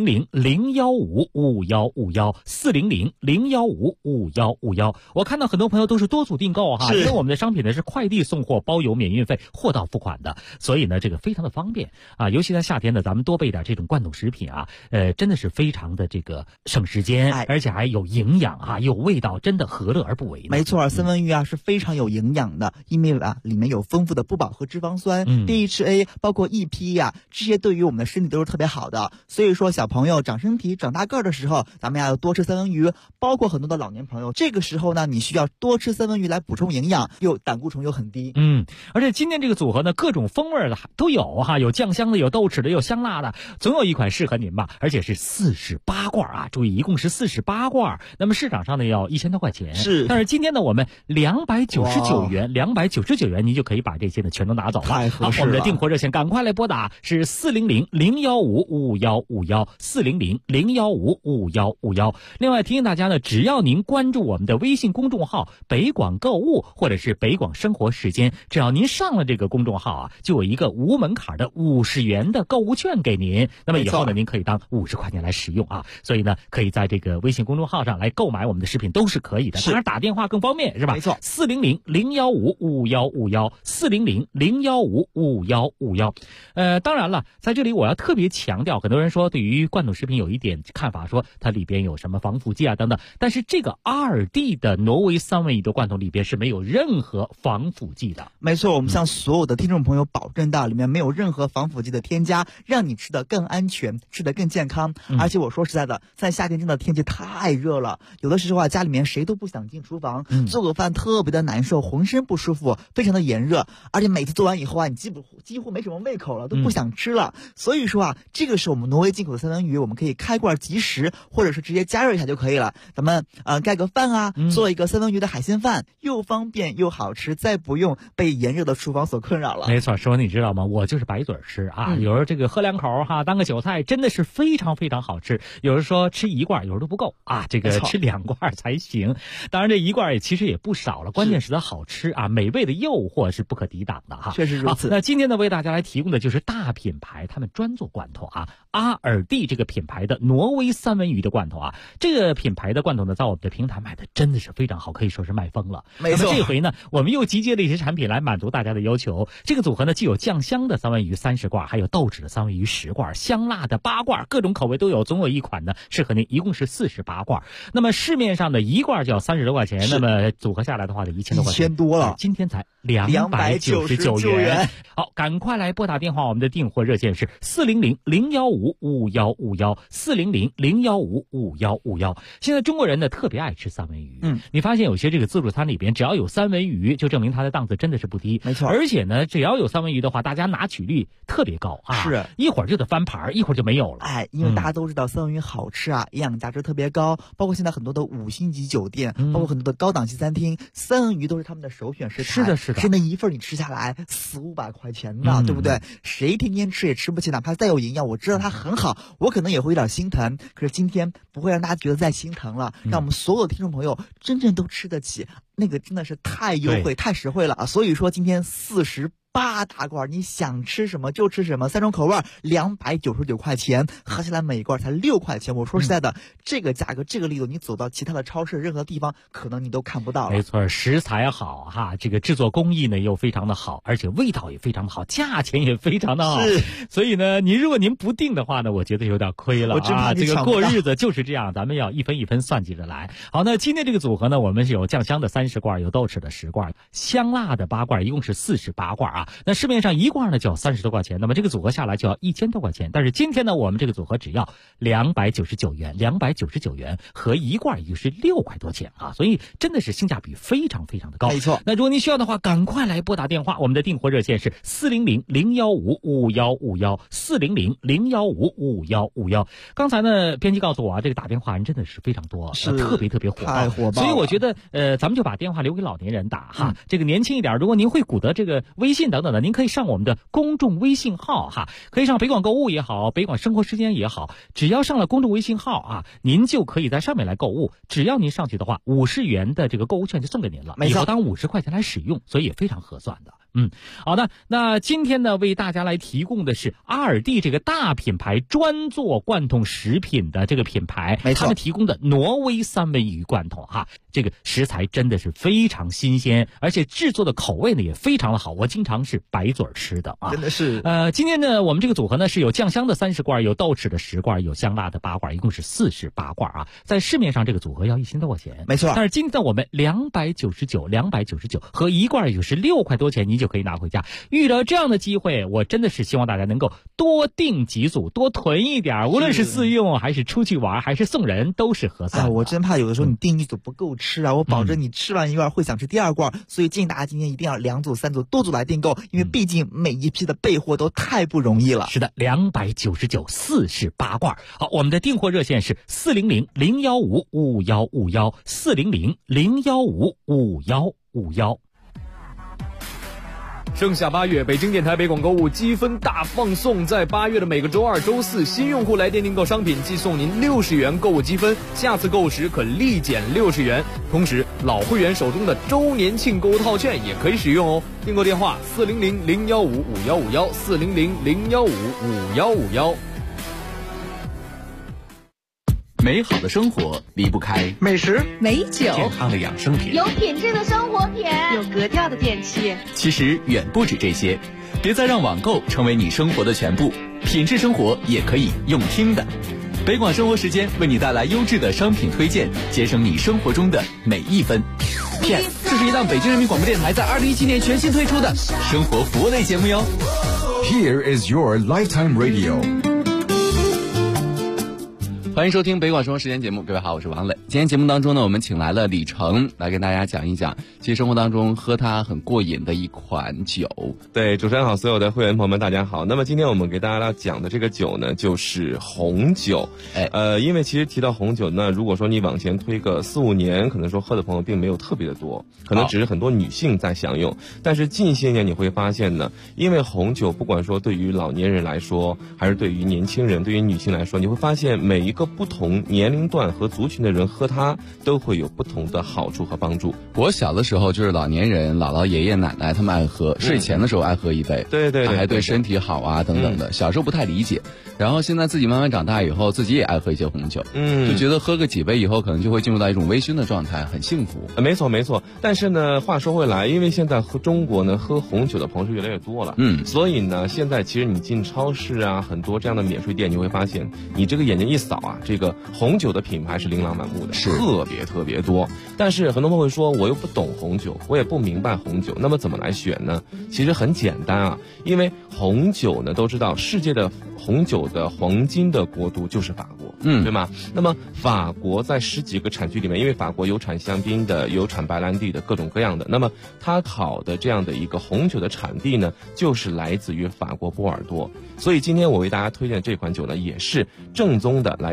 [SPEAKER 11] 400-015-5151，400-015-5151。我看到很多朋友都是多组订购哈，因为我们的商品呢是快递送货，包邮免运费，货到付款的，所以呢这个非常的方便啊。尤其在夏天呢，咱们多备点这种罐头食品啊，真的是非常的这个省时间，而且还有营养啊，有味道，真的何乐而不为呢？
[SPEAKER 12] 没错，三文鱼啊是非常有营养的，因为啊里面有丰富的不饱和脂肪酸、DHA， 包括 EPA 啊，这些对于我们的身体都是特别好的。所以说，小朋友长身体、长大个儿的时候，咱们要多吃三文鱼。包括很多的老年朋友，这个时候呢，你需要多吃三文鱼来补充营养，又胆固醇又很低。
[SPEAKER 11] 而且今天这个组合呢，各种风味的都有哈，有酱香的，有豆豉的，有香辣的，总有一款适合您吧。而且是48罐啊，注意，一共是48罐。那么市场上呢要1000多块钱，但是今天呢，我们299元，您就可以把这些呢全都拿走了。
[SPEAKER 12] 太合适了。
[SPEAKER 11] 好，我们的订货热线赶快来拨打，是400-015-5151，400-015-5151。另外提醒大家呢，只要您关注我们的微信公众号北广购物或者是北广生活时间，只要您上了这个公众号啊，就有一个无门槛的50元的购物券给您。那么以后呢，您可以当50块钱来使用啊。所以呢，可以在这个微信公众号上来购买我们的食品都是可以的。当然打电话更方便是吧？
[SPEAKER 12] 没错
[SPEAKER 11] ，400-015-5151，400-015-5151。当然了，在这里我要特别强调，很多人说对于罐头食品有一点看法，说它里边有什么防腐剂啊等等，但是这个阿尔蒂的挪威三文鱼的罐头里边是没有任何防腐剂的。
[SPEAKER 12] 没错，我们向所有的听众朋友保证到，里面没有任何防腐剂的添加，让你吃得更安全，吃得更健康。而且我说实在的，在夏天真的天气太热了，有的时候啊，家里面谁都不想进厨房，做个饭特别的难受，浑身不舒服，非常的炎热，而且每次做完以后啊，你几乎没什么胃口了，都不想吃了。所以说啊，这个是我们挪威进口的三文鱼，我们可以开罐即食，或者是直接加热一下就可以了。咱们盖个饭啊，做一个三文鱼的海鲜饭，又方便又好吃，再不用被炎热的厨房所困扰了。
[SPEAKER 11] 没错，说你知道吗？我就是白嘴吃啊，有时候这个喝2口哈，当个韭菜，真的是非常非常好吃。有人说吃1罐，有时候都不够啊，这个吃2罐才行。当然这1罐其实也不少了，关键是它好吃啊，美味的诱惑是不可抵挡的哈。
[SPEAKER 12] 确实如此。
[SPEAKER 11] 那今天呢，为大家来提供的就是大品牌他们专做罐头啊，阿尔蒂这个品牌的挪威三文鱼的罐头啊，这个品牌的罐头呢，在我们的平台买的真的是非常好，可以说是卖疯了。
[SPEAKER 12] 没错。
[SPEAKER 11] 那么这回呢，我们又集结了一些产品来满足大家的要求。这个组合呢，既有酱香的三文鱼30罐，还有豆豉的三文鱼10罐，香辣的8罐，各种口味都有，总有一款呢适合您，一共是48罐。那么市面上的1罐就要30多块钱，那么组合下来的话得1000多块钱，
[SPEAKER 12] 1000多了。
[SPEAKER 11] 今天才299元。好，赶快来拨打电话，我们的订货热线是400-015-5151，400-015-5151。现在中国人呢特别爱吃三文鱼，你发现有些这个自助餐里边只要有三文鱼，就证明它的档次真的是不低。
[SPEAKER 12] 没错，
[SPEAKER 11] 而且呢，只要有三文鱼的话，大家拿取率特别高啊，
[SPEAKER 12] 是
[SPEAKER 11] 一会儿就得翻盘，一会儿就没有了。
[SPEAKER 12] 因为大家都知道三文鱼好吃啊，营养价值特别高，包括现在很多的5星级酒店，包括很多的高档级餐厅，三文鱼都是他们的首选食材。
[SPEAKER 11] 是的，是的。
[SPEAKER 12] 真的一份你吃下来400-500块钱的，对不对？谁天天吃也吃不起，哪怕再有营养，我知道它很好，我可能也会有点心疼。可是今天不会让大家觉得再心疼了，让我们所有的听众朋友真正都吃得起，那个真的是太优惠、太实惠了啊！所以说今天48大罐，你想吃什么就吃什么，3种口味，299块钱，合起来每一罐才6块钱。我说实在的，这个价格、这个力度，你走到其他的超市任何地方，可能你都看不到了。
[SPEAKER 11] 没错，食材好哈，这个制作工艺呢又非常的好，而且味道也非常的好，价钱也非常的好。
[SPEAKER 12] 是，
[SPEAKER 11] 所以呢，如果您不定的话呢，我觉得有点亏了啊。这个过日子就是这样，咱们要一分一分算计着来。好，那今天这个组合呢，我们是有酱香的30罐，有豆豉的10罐，香辣的8罐，一共是48罐啊。那市面上一罐呢就要30多块钱，那么这个组合下来就要1000多块钱。但是今天呢，我们这个组合只要299元，299元和一罐也就是6块多钱啊，所以真的是性价比非常非常的高。
[SPEAKER 12] 没错。
[SPEAKER 11] 那如果您需要的话，赶快来拨打电话，我们的订货热线是400-015-5151，400-015-5151。刚才呢，编辑告诉我啊，这个打电话人真的是非常多，特别火爆，
[SPEAKER 12] 太火爆。
[SPEAKER 11] 所以我觉得咱们就把电话留给老年人打哈，这个年轻一点，如果您会鼓捣这个微信等等的，您可以上我们的公众微信号哈，可以上北广购物也好，北广生活时间也好，只要上了公众微信号啊，您就可以在上面来购物。只要您上去的话，50元的这个购物券就送给您了，以后当50块钱来使用，所以也非常合算的。好的，那今天呢，为大家来提供的是阿尔蒂这个大品牌专做罐头食品的这个品牌，他们提供的挪威三文鱼罐头哈，这个食材真的是非常新鲜，而且制作的口味呢也非常的好，我经常是白嘴吃的啊，
[SPEAKER 12] 真的是。
[SPEAKER 11] 今天呢，我们这个组合呢是有酱香的30罐，有豆豉的10罐，有香辣的8罐，一共是48罐啊。在市面上这个组合要1000多块钱，
[SPEAKER 12] 没错。
[SPEAKER 11] 但是今天我们299和一罐也就是6块多钱，您就可以拿回家。遇到这样的机会，我真的是希望大家能够多订几组，多囤一点，无论是自用还是出去玩还是送人，都是合算的。
[SPEAKER 12] 我真怕有的时候你订一组不够吃啊，我保证你吃完一罐会想吃第2罐，所以建议大家今天一定要2组、3组多组来订购，因为毕竟每一批的备货都太不容易了。
[SPEAKER 11] 是的，299 48罐。好，我们的订货热线是400-015-5151 400-015-5151。
[SPEAKER 7] 盛夏8月，北京电台北广购物积分大放送，在8月的每个周2、周4，新用户来电订购商品即送您60元购物积分，下次购物时可立减60元。同时，老会员手中的周年庆购物套券也可以使用哦。订购电话400-015-5151 400-015-5151。
[SPEAKER 13] 美好的生活离不开
[SPEAKER 8] 美食、
[SPEAKER 3] 美酒、
[SPEAKER 13] 健康的养生品、
[SPEAKER 14] 有品质的生活品、
[SPEAKER 3] 有格调的电器。
[SPEAKER 13] 其实远不止这些，别再让网购成为你生活的全部，品质生活也可以用听的。北广生活时间为你带来优质的商品推荐，节省你生活中的每一分。片，这是一档北京人民广播电台在2017年全新推出的生活服务类节目哟。
[SPEAKER 15] Here is your lifetime radio。
[SPEAKER 9] 欢迎收听北广生活时间节目，各位好，我是王磊。今天节目当中呢，我们请来了李成来跟大家讲一讲，其实生活当中喝它很过瘾的一款酒。
[SPEAKER 16] 对，主持人好，所有的会员朋友们大家好。那么今天我们给大家讲的这个酒呢，就是红酒。因为其实提到红酒呢，如果说你往前推个4、5年，可能说喝的朋友并没有特别的多，可能只是很多女性在享用。但是近些年你会发现呢，因为红酒不管说对于老年人来说，还是对于年轻人、对于女性来说，你会发现每一个不同年龄段和族群的人喝它都会有不同的好处和帮助。
[SPEAKER 9] 我小的时候就是老年人、姥姥、爷爷奶奶他们爱喝，睡前的时候爱喝一杯，
[SPEAKER 16] 对，
[SPEAKER 9] 还对身体好啊等等的。小时候不太理解，然后现在自己慢慢长大以后，自己也爱喝一些红酒，就觉得喝个几杯以后，可能就会进入到一种微醺的状态，很幸福。
[SPEAKER 16] 没错。但是呢，话说回来，因为现在中国呢喝红酒的朋友是越来越多了，所以呢，现在其实你进超市啊，很多这样的免税店，你会发现，你这个眼睛一扫啊，这个红酒的品牌是琳琅满目的，特别多。但是很多朋友会说，我又不懂红酒，我也不明白红酒，那么怎么来选呢？其实很简单啊，因为红酒呢都知道，世界的红酒的黄金的国度就是法国，对吗？那么法国在10几个产区里面，因为法国有产香槟的，有产白兰地的，各种各样的，那么它考的这样的一个红酒的产地呢，就是来自于法国波尔多。所以今天我为大家推荐的这款酒呢，也是正宗的来自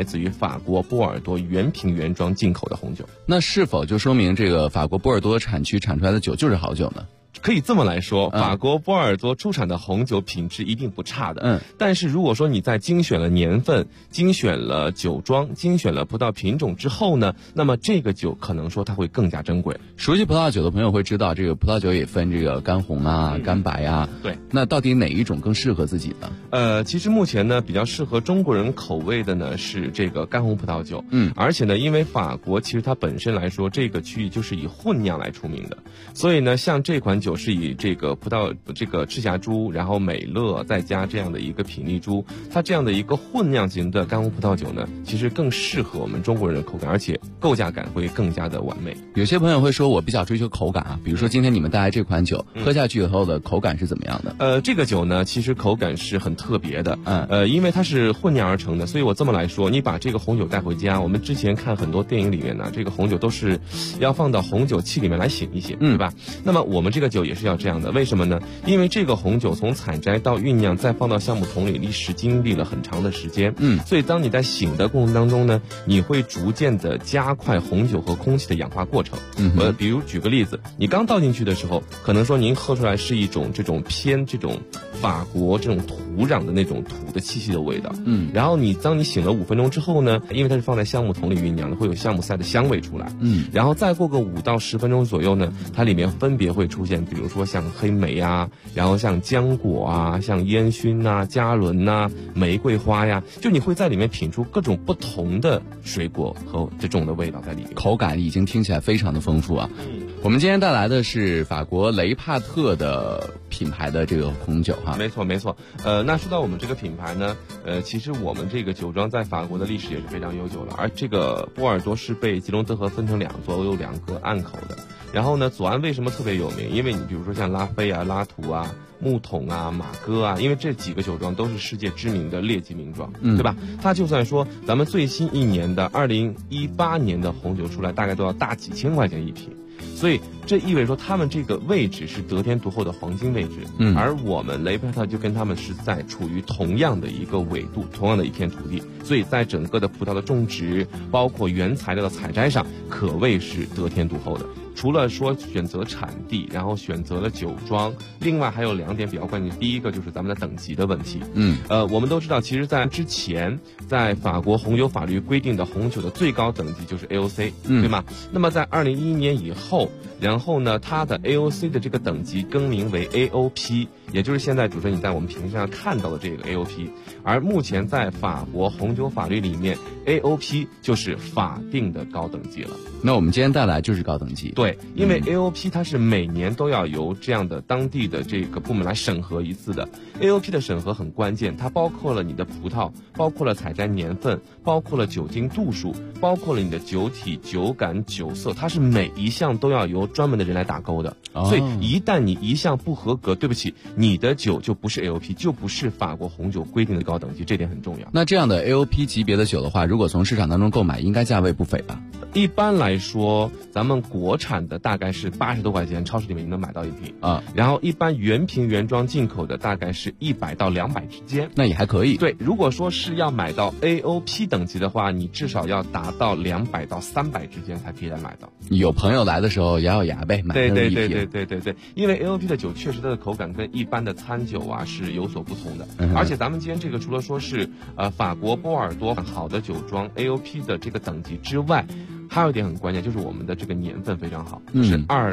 [SPEAKER 16] 自于法国波尔多原瓶原装进口的红酒。
[SPEAKER 9] 那是否就说明这个法国波尔多产区产出来的酒就是好酒呢？
[SPEAKER 16] 可以这么来说，法国波尔多出产的红酒品质一定不差的。但是如果说你在精选了年份、精选了酒庄、精选了葡萄品种之后呢，那么这个酒可能说它会更加珍贵。
[SPEAKER 9] 熟悉葡萄酒的朋友会知道，这个葡萄酒也分这个干红啊、干白啊。
[SPEAKER 16] 对，
[SPEAKER 9] 那到底哪一种更适合自己呢？
[SPEAKER 16] 其实目前呢，比较适合中国人口味的呢是这个干红葡萄酒。而且呢，因为法国其实它本身来说，这个区域就是以混酿来出名的，所以呢，像这款酒是以这个这个赤霞珠，然后美乐再加这样的一个品丽珠，它这样的一个混酿型的干红葡萄酒呢，其实更适合我们中国人的口感，而且构架感会更加的完美。
[SPEAKER 9] 有些朋友会说我比较追求口感啊，比如说今天你们带来这款酒，喝下去以后的口感是怎么样的？
[SPEAKER 16] 这个酒呢，其实口感是很特别的。因为它是混酿而成的，所以我这么来说，你把这个红酒带回家，我们之前看很多电影里面呢，这个红酒都是要放到红酒器里面来醒一醒，对吧？那么我们这个酒也是要这样的，为什么呢？因为这个红酒从采摘到酝酿再放到橡木桶里，历时经历了很长的时间。所以当你在醒的过程当中呢，你会逐渐的加快红酒和空气的氧化过程。比如举个例子，你刚倒进去的时候，可能说您喝出来是一种这种偏这种法国这种土壤的那种土的气息的味道。然后当你醒了5分钟之后呢，因为它是放在橡木桶里酝酿的，会有橡木塞的香味出来。然后再过个5到10分钟左右呢，它里面分别会出现，比如说像黑莓啊，然后像浆果啊，像烟熏啊、加仑啊、玫瑰花呀，就你会在里面品出各种不同的水果和这种的味道在里面，
[SPEAKER 9] 口感已经听起来非常的丰富啊。我们今天带来的是法国雷帕特的品牌的这个红酒哈。
[SPEAKER 16] 没错没错。那说到我们这个品牌呢，其实我们这个酒庄在法国的历史也是非常悠久了，而这个波尔多是被吉隆德河分成2座，有2个岸口的。然后呢，左岸为什么特别有名？因为你比如说像拉菲啊、拉图啊、木桶啊、马哥啊，因为这几个酒庄都是世界知名的劣迹名庄，对吧？它就算说咱们最新一年的2018年的红酒出来，大概都要大几千块钱一瓶。所以这意味着说他们这个位置是得天独厚的黄金位置，而我们雷帕特就跟他们是在处于同样的一个纬度，同样的一片土地，所以在整个的葡萄的种植，包括原材料的采摘上，可谓是得天独厚的。除了说选择产地，然后选择了酒庄，另外还有2点比较关键。第一个就是咱们的等级的问题。我们都知道，其实在之前，在法国红酒法律规定的红酒的最高等级就是 AOC，对吗？那么在2011年以后，然后呢，它的 AOC 的这个等级更名为 AOP， 也就是现在主持人你在我们屏幕上看到的这个 AOP。而目前在法国红酒法律里面 ，AOP 就是法定的高等级了。
[SPEAKER 9] 那我们今天带来就是高等级。
[SPEAKER 16] 对，因为 AOP 它是每年都要由这样的当地的这个部门来审核一次的。AOP 的审核很关键，它包括了你的葡萄，包括了采摘年份，包括了酒精度数，包括了你的酒体、酒感、酒色，它是每一项都要由专门的人来打勾的。所以一旦你一项不合格，对不起，你的酒就不是 AOP， 就不是法国红酒规定的高等级，这点很重要。
[SPEAKER 9] 那这样的 AOP 级别的酒的话，如果从市场当中购买，应该价位不菲吧？
[SPEAKER 16] 一般来说，咱们国产的大概是80多块钱，超市里面你能买到一瓶啊。然后一般原瓶原装进口的大概是100到200之间，
[SPEAKER 9] 那也还可以。
[SPEAKER 16] 对，如果说是要买到 AOP 等级的话，你至少要达到200到300之间才可以来买到。
[SPEAKER 9] 有朋友来的时候咬咬牙呗，买那么一瓶。
[SPEAKER 16] 对，因为 AOP 的酒确实它的口感跟一般的餐酒啊是有所不同的。而且咱们今天这个除了说是法国波尔多好的酒庄 AOP 的这个等级之外，还有一点很关键，就是我们的这个年份非常好，是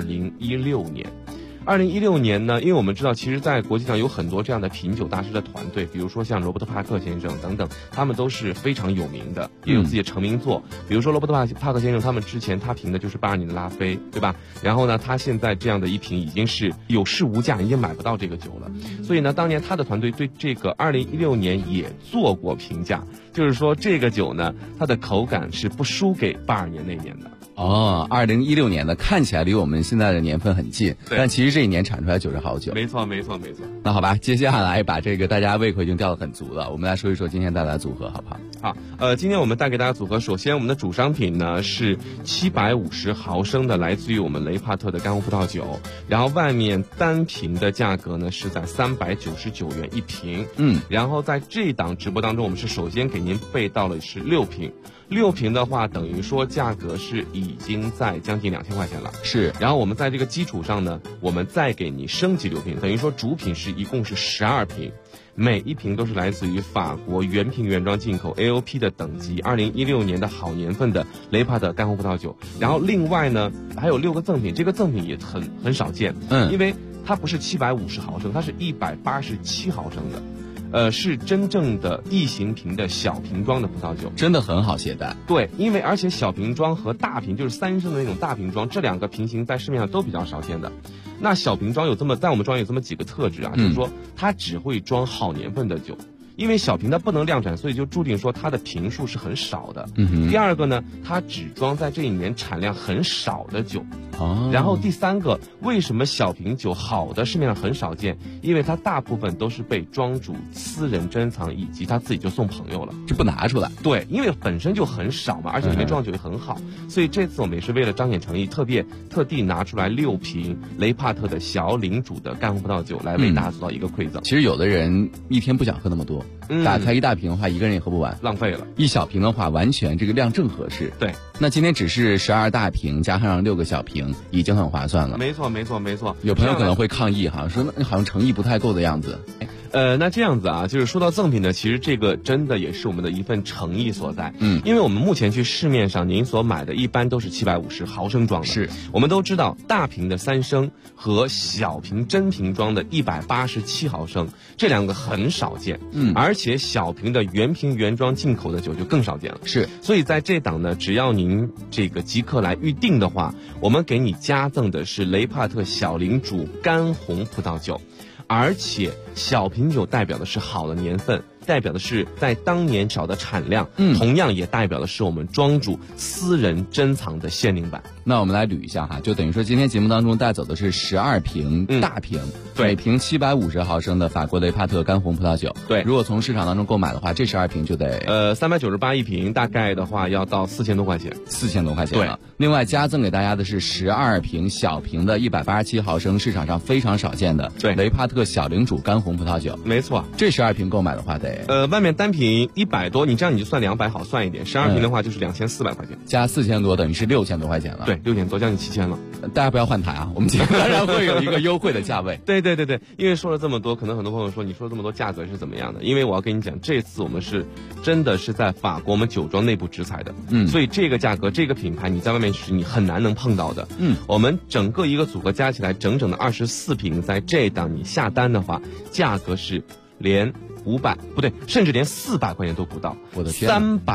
[SPEAKER 16] 2016年。2016年呢，因为我们知道，其实在国际上有很多这样的品酒大师的团队，比如说像罗伯特帕克先生等等，他们都是非常有名的，也有自己的成名作。比如说罗伯特帕克先生，他们之前他评的就是82年的拉菲，对吧？然后呢，他现在这样的一瓶已经是有市无价，已经买不到这个酒了。所以呢，当年他的团队对这个2016年也做过评价，就是说这个酒呢，它的口感是不输给82年那年的。
[SPEAKER 9] 哦，2016年的，看起来离我们现在的年份很近，但其实这一年产出来酒是好酒。
[SPEAKER 16] 没错。
[SPEAKER 9] 那好吧，接下来把这个大家胃口已经吊得很足了，我们来说一说今天带来的组合好不好？
[SPEAKER 16] 好，今天我们带给大家组合，首先我们的主商品呢是750毫升的，来自于我们雷帕特的干红葡萄酒，然后外面单瓶的价格呢是在399元一瓶，然后在这档直播当中，我们是首先给您备到了是6瓶。6瓶的话，等于说价格是已经在将近2000块钱了。
[SPEAKER 9] 是，
[SPEAKER 16] 然后我们在这个基础上呢，我们再给你升级6瓶，等于说主品一共是12瓶，每一瓶都是来自于法国原瓶原装进口 AOP 的等级，2016年的好年份的雷帕特干红葡萄酒。然后另外呢，还有6个赠品，这个赠品也很少见，因为它不是750毫升，它是187毫升的。是真正的异形瓶的小瓶装的葡萄酒，
[SPEAKER 9] 真的很好携带。
[SPEAKER 16] 对，而且小瓶装和大瓶就是3升的那种大瓶装，这2个瓶型在市面上都比较少见的。那小瓶装在我们庄园有这么几个特质啊，就是说它只会装好年份的酒。因为小瓶它不能量产，所以就注定说它的瓶数是很少的。第二个呢，它只装在这一年产量很少的酒。然后第三个，为什么小瓶酒好的市面上很少见？因为它大部分都是被庄主私人珍藏，以及他自己就送朋友了，
[SPEAKER 9] 就不拿出来。
[SPEAKER 16] 对，因为本身就很少嘛，而且里面装酒也很好，所以这次我们也是为了彰显诚意，特地拿出来6瓶雷帕特的小领主的干红葡萄酒来为大家做到一个馈赠。
[SPEAKER 9] 其实有的人一天不想喝那么多。打开一大瓶的话，一个人也喝不完，
[SPEAKER 16] 浪费了。
[SPEAKER 9] 一小瓶的话，完全这个量正合适。
[SPEAKER 16] 对，
[SPEAKER 9] 那今天只是12大瓶加上6个小瓶，已经很划算了。
[SPEAKER 16] 没错。
[SPEAKER 9] 有朋友可能会抗议哈，说那好像诚意不太够的样子。
[SPEAKER 16] 那这样子啊，就是说到赠品呢，其实这个真的也是我们的一份诚意所在。因为我们目前去市面上您所买的一般都是750毫升装的，
[SPEAKER 9] 是
[SPEAKER 16] 我们都知道大瓶的3升和小瓶真瓶装的187毫升这2个很少见，而且小瓶的原瓶原装进口的酒就更少见了。
[SPEAKER 9] 是，
[SPEAKER 16] 所以在这档呢，只要您这个即刻来预定的话，我们给你加赠的是雷帕特小领主干红葡萄酒。而且小瓶酒代表的是好的年份，代表的是在当年少的产量，同样也代表的是我们庄主私人珍藏的限定版。
[SPEAKER 9] 那我们来捋一下哈，就等于说今天节目当中带走的是12瓶大瓶，每瓶750毫升的法国雷帕特干红葡萄酒。
[SPEAKER 16] 对，
[SPEAKER 9] 如果从市场当中购买的话，这12瓶就得
[SPEAKER 16] 398一瓶，大概的话要到4000多块钱
[SPEAKER 9] ，4000多块钱了。另外加赠给大家的是12瓶小瓶的187毫升，市场上非常少见的雷帕特小领主干红葡萄酒。
[SPEAKER 16] 没错，
[SPEAKER 9] 这12瓶购买的话得
[SPEAKER 16] 外面单瓶100多，你这样你就算200好算一点，12瓶的话就是2400块钱，
[SPEAKER 9] 加4000多等于是6000多块钱了。
[SPEAKER 16] 对，6000多，将近7000了。
[SPEAKER 9] 大家不要换台啊，我们今天当然会有一个优惠的价位。
[SPEAKER 16] 对，因为说了这么多，可能很多朋友说你说了这么多价格是怎么样的？因为我要跟你讲，这次我们是真的是在法国我们酒庄内部直采的，所以这个价格这个品牌你在外面是你很难能碰到的。我们整个一个组合加起来整整的24瓶，在这档你下单的话，价格是连500不对，甚至连400块钱都不到。
[SPEAKER 9] 我的天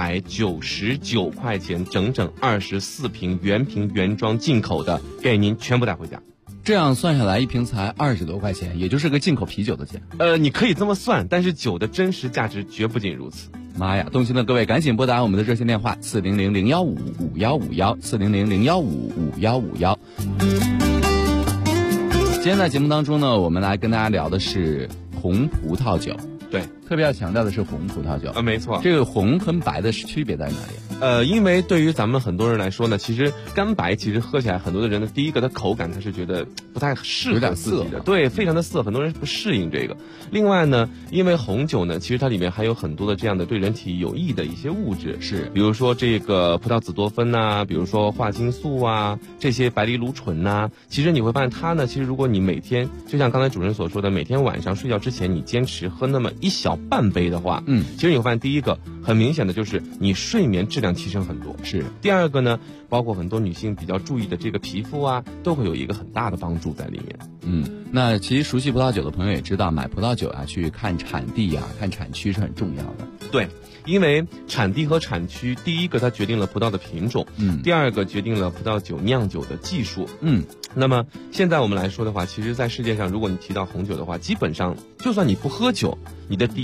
[SPEAKER 16] ，399块钱，整整24瓶原瓶原装进口的，给您全部带回家。
[SPEAKER 9] 这样算下来，一瓶才20多块钱，也就是个进口啤酒的钱。
[SPEAKER 16] 你可以这么算，但是酒的真实价值绝不仅如此。
[SPEAKER 9] 妈呀！动心的各位，赶紧拨打我们的热线电话400-015-5151，400-015-5151。今天在节目当中呢，我们来跟大家聊的是红葡萄酒。
[SPEAKER 16] 对，
[SPEAKER 9] 特别要强调的是红葡萄酒。
[SPEAKER 16] 没错。
[SPEAKER 9] 这个红跟白的区别在哪里？
[SPEAKER 16] 因为对于咱们很多人来说呢，其实干白其实喝起来，很多的人呢，第一个它口感他是觉得不太适合自己的，对，非常的涩，很多人不适应这个。另外呢，因为红酒呢，其实它里面还有很多的这样的对人体有益的一些物质，
[SPEAKER 9] 是，
[SPEAKER 16] 比如说这个葡萄紫多酚呐，比如说花青素啊，这些白藜芦醇呐，其实你会发现它呢，其实如果你每天就像刚才主任所说的，每天晚上睡觉之前你坚持喝那么一小半杯的话，其实你会发现第一个很明显的就是你睡眠质量提升很多。
[SPEAKER 9] 是，
[SPEAKER 16] 第二个呢，包括很多女性比较注意的这个皮肤啊，都会有一个很大的帮助在里面。
[SPEAKER 9] 那其实熟悉葡萄酒的朋友也知道，买葡萄酒啊，去看产地啊，看产区是很重要的。
[SPEAKER 16] 对，因为产地和产区，第一个它决定了葡萄的品种，第二个决定了葡萄酒酿酒的技术，那么现在我们来说的话，其实在世界上，如果你提到红酒的话，基本上就算你不喝酒，你的第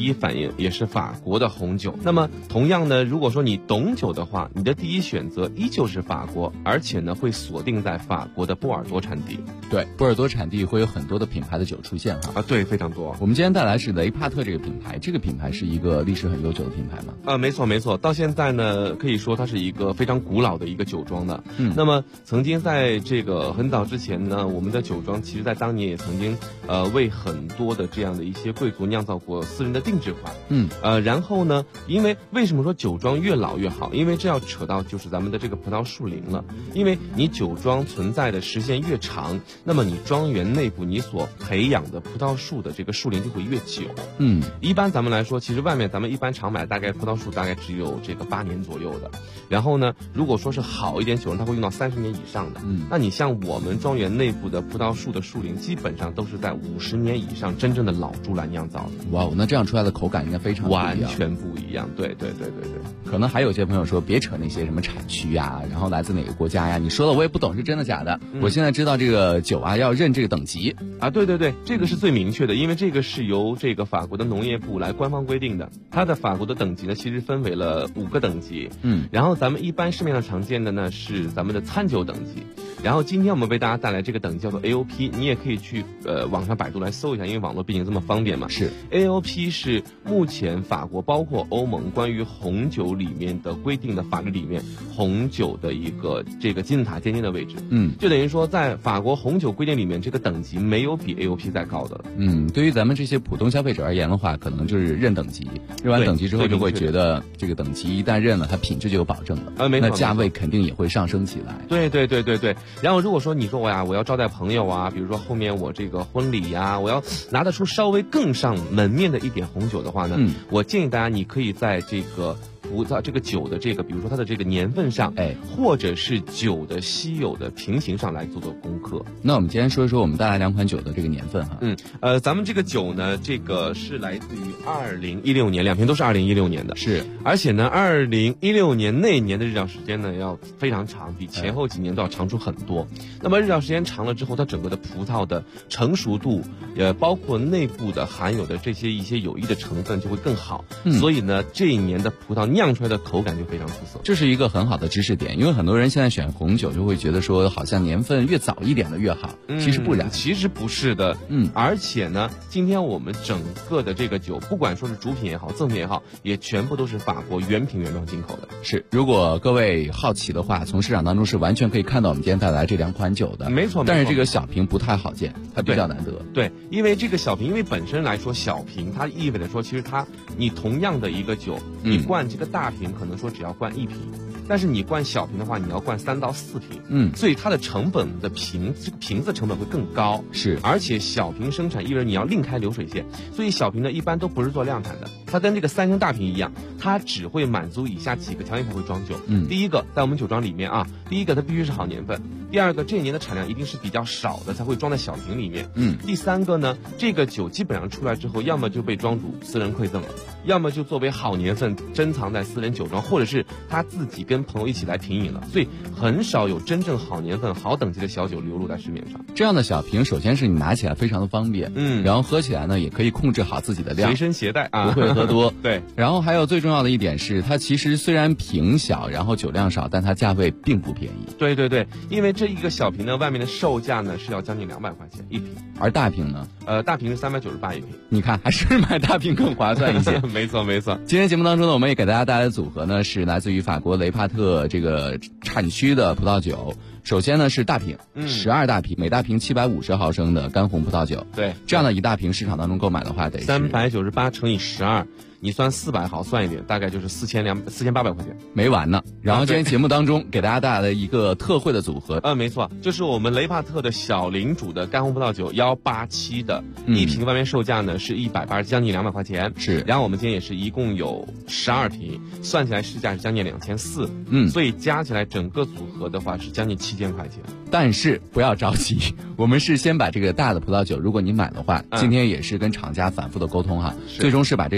[SPEAKER 16] 一反应也是法国的红酒。那么同样呢，如果说你懂酒的话，你的第一选择依旧是法国，而且呢会锁定在法国的波尔多产地。
[SPEAKER 9] 对，波尔多产地会有很多的品牌的酒出现哈。
[SPEAKER 16] 对，非常多。
[SPEAKER 9] 我们今天带来是雷帕特这个品牌，这个品牌是一个历史很悠久的品牌吗？
[SPEAKER 16] 没错，到现在呢，可以说它是一个非常古老的一个酒庄的。那么曾经在这个很早之前呢，我们的酒庄其实在当年也曾经为很多的这样的一些贵族酿造过私人的定制款。然后呢，因为为什么说酒庄越老越好？因为这要扯到就是咱们的这个葡萄树龄了。因为你酒庄存在的时间越长，那么你庄园内部你所培养的葡萄树的这个树龄就会越久。一般咱们来说，其实外面咱们一般常买大概葡萄树大概只有这个8年左右的。然后呢，如果说是好一点酒庄，它会用到30年以上的。那你像我们庄园内部的葡萄树的树龄，基本上都是在50年以上，真正的老株来酿造的。
[SPEAKER 9] 哇，那这样出来的口感应该非常
[SPEAKER 16] 完全不一样。对。
[SPEAKER 9] 可能还有些朋友说，别扯那些什么产区呀，然后来自哪个国家呀，你说的我也不懂，是真的假的？我现在知道这个酒啊要认这个等级
[SPEAKER 16] 啊。对，这个是最明确的，因为这个是由这个法国的农业部来官方规定的。它的法国的等级呢，其实分为了5个等级。然后咱们一般市面上常见的呢是咱们的餐酒等级。然后今天我们为大家带来这个等级叫做 AOP， 你也可以去网上百度来搜一下，因为网络毕竟这么方便嘛。
[SPEAKER 9] 是
[SPEAKER 16] AOP 是目前法国包括欧盟关于红酒里面的规定的法律里面红酒的一个这个金字塔尖尖的位置。就等于说在法国红酒规定里面，这个等级没有比 AOP 再高的了。
[SPEAKER 9] 对于咱们这些普通消费者而言的话，可能就是认等级，认完等级之后就会觉得这个等级一旦认了，它品质就有保证了。
[SPEAKER 16] 没错，
[SPEAKER 9] 那价位肯定也会上升起来。
[SPEAKER 16] 对。然后如果说你说我要招待朋友啊，比如说后面我这个婚礼呀，我要拿得出稍微更上门面的一点红酒的话呢，我建议大家你可以在这个葡萄这个酒的这个，比如说它的这个年份上，或者是酒的稀有的瓶型上来做功课。
[SPEAKER 9] 那我们今天说一说我们带来2款酒的这个年份哈。
[SPEAKER 16] 咱们这个酒呢，这个是来自于2016年，2瓶都是2016年的。
[SPEAKER 9] 是，
[SPEAKER 16] 而且呢，2016年那年的日照时间呢要非常长，比前后几年都要长出很多。那么日照时间长了之后，它整个的葡萄的成熟度，包括内部的含有的这些一些有益的成分就会更好。所以呢，这一年的葡萄酿出来的口感就非常出色。
[SPEAKER 9] 这是一个很好的知识点，因为很多人现在选红酒就会觉得说，好像年份越早一点的越好，其实不然，
[SPEAKER 16] 其实不是的。而且呢，今天我们整个的这个酒，不管说是主品也好，赠品也好，也全部都是法国原品原装进口的。
[SPEAKER 9] 是，如果各位好奇的话，从市场当中是完全可以看到我们今天带来这2款酒的。
[SPEAKER 16] 没错。
[SPEAKER 9] 但是这个小瓶不太好见，它比较难得。
[SPEAKER 16] 对，因为这个小瓶，因为本身来说小瓶，它意味着说，其实你同样的一个酒，你灌这个大瓶可能说只要灌1瓶，但是你灌小瓶的话，你要灌3到4瓶。所以它的成本的这个瓶子成本会更高。
[SPEAKER 9] 是，
[SPEAKER 16] 而且小瓶生产意味着你要另开流水线，所以小瓶呢一般都不是做量产的，它跟这个3升大瓶一样，它只会满足以下几个条件才会装酒。第一个，在我们酒庄里面啊，第一个它必须是好年份。第二个，这一年的产量一定是比较少的，才会装在小瓶里面。第三个呢，这个酒基本上出来之后，要么就被庄主私人馈赠了，要么就作为好年份珍藏在私人酒庄，或者是他自己跟朋友一起来品饮了。所以很少有真正好年份、好等级的小酒流露在市面上。
[SPEAKER 9] 这样的小瓶，首先是你拿起来非常的方便，然后喝起来呢也可以控制好自己的量，
[SPEAKER 16] 随身携带啊，
[SPEAKER 9] 不会喝多。
[SPEAKER 16] 对，
[SPEAKER 9] 然后还有最重要的一点是，它其实虽然瓶小，然后酒量少，但它价位并不便宜。
[SPEAKER 16] 对，因为这一个小瓶呢，外面的售价呢是要将近200块钱一瓶，
[SPEAKER 9] 而大瓶呢，
[SPEAKER 16] 大瓶是398一瓶。
[SPEAKER 9] 你看，还是买大瓶更划算一些。
[SPEAKER 16] 没错。
[SPEAKER 9] 今天节目当中呢，我们也给大家带来的组合呢是来自于法国雷帕特这个产区的葡萄酒。首先呢是大瓶，12大瓶，每大瓶750毫升的干红葡萄酒。
[SPEAKER 16] 对，
[SPEAKER 9] 这样的一大瓶市场当中购买的话，得
[SPEAKER 16] 398乘以12。你算400好算一点，大概就是4800块钱，
[SPEAKER 9] 没完呢。然后今天节目当中给大家带来的一个特惠的组合，
[SPEAKER 16] 没错，就是我们雷帕特的小领主的干红葡萄酒187的，一瓶外面售价呢是180，将近200块钱。
[SPEAKER 9] 是，
[SPEAKER 16] 然后我们今天也是一共有12瓶，算起来市价是将近2400，所以加起来整个组合的话是将近7000块钱。
[SPEAKER 9] 但是不要着急，我们是先把这个大的葡萄酒，如果你买的话，今天也是跟厂家反复的沟通哈，最终是把这12小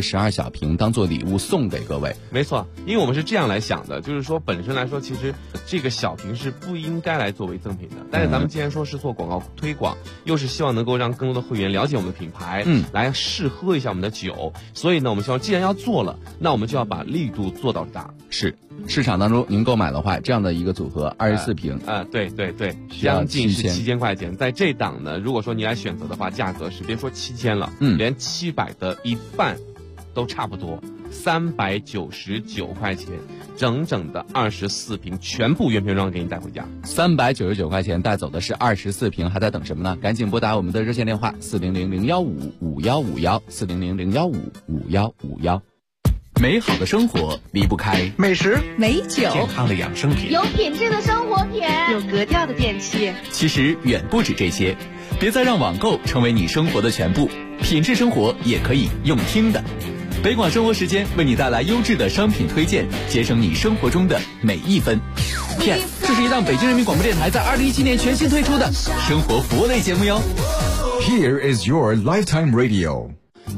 [SPEAKER 9] 小瓶当做礼物送给各位。
[SPEAKER 16] 没错，因为我们是这样来想的，就是说本身来说，其实这个小瓶是不应该来作为赠品的。但是咱们既然说是做广告推广，又是希望能够让更多的会员了解我们的品牌，来试喝一下我们的酒，所以呢，我们希望既然要做了，那我们就要把力度做到大。
[SPEAKER 9] 是。市场当中您购买的话，这样的一个组合24瓶
[SPEAKER 16] 对，将近是7000块钱。在这档呢，如果说你来选择的话，价格是别说7000了，连700的一半都差不多，399块钱，整整的24瓶，全部原瓶装给你带回家。
[SPEAKER 9] 399块钱带走的是24瓶，还在等什么呢？赶紧拨打我们的热线电话400-015-5151，400-015-5151。
[SPEAKER 13] 美好的生活离不开
[SPEAKER 14] 美食、
[SPEAKER 3] 美酒、
[SPEAKER 1] 健康的养生品、
[SPEAKER 17] 有品质的生活品、
[SPEAKER 14] 有格调的电器。
[SPEAKER 13] 其实远不止这些，别再让网购成为你生活的全部，品质生活也可以用听的。北广生活时间为你带来优质的商品推荐，节省你生活中的每一分。Yes， 这是一档北京人民广播电台在2017年全新推出的生活服务类节目哟。
[SPEAKER 15] Here is your lifetime radio。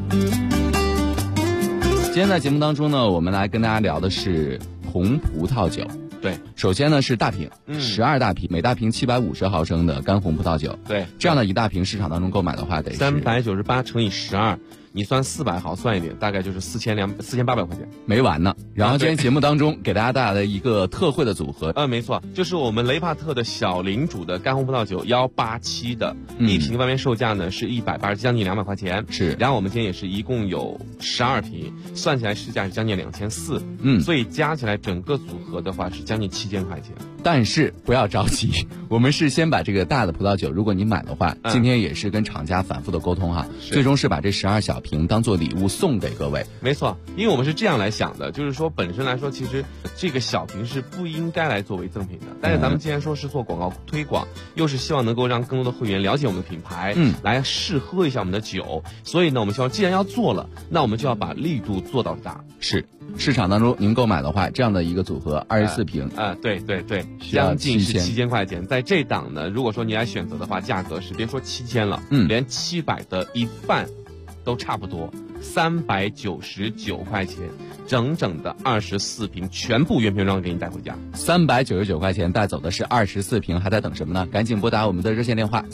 [SPEAKER 9] 今天在节目当中呢，我们来跟大家聊的是红葡萄酒。
[SPEAKER 16] 对，
[SPEAKER 9] 首先呢是大瓶，12大瓶，每大瓶750毫升的干红葡萄酒。
[SPEAKER 16] 对，
[SPEAKER 9] 这样的一大瓶市场当中购买的话得是
[SPEAKER 16] 398乘以12。你算400毫算一点，大概就是4800块钱，
[SPEAKER 9] 没完呢。然后今天节目当中给大家带来了一个特惠的组合，
[SPEAKER 16] 没错，就是我们雷帕特的小领主的干红葡萄酒187的，一瓶外面售价呢是180，将近200块钱。
[SPEAKER 9] 是，
[SPEAKER 16] 然后我们今天也是一共有12瓶，算起来市价是将近2400，所以加起来整个组合的话是将近7000块钱。
[SPEAKER 9] 但是不要着急，我们是先把这个大的葡萄酒，如果你买的话，今天也是跟厂家反复的沟通哈，最终是把这12小瓶当做礼物送给各位。
[SPEAKER 16] 没错，因为我们是这样来想的，就是说本身来说，其实这个小瓶是不应该来作为赠品的。但是咱们既然说是做广告推广，又是希望能够让更多的会员了解我们的品牌，来试喝一下我们的酒，所以呢，我们希望既然要做了，那我们就要把力度做到大。
[SPEAKER 9] 是，市场当中您购买的话，这样的一个组合24瓶
[SPEAKER 16] 对，将近是7000块钱。在这档呢，如果说你来选择的话，价格是别说7000了，连700的一半都差不多，399块钱，整整的24瓶，全部原瓶装给你带回家。
[SPEAKER 9] 399块钱带走的是24瓶，还在等什么呢？赶紧拨打我们的热线电话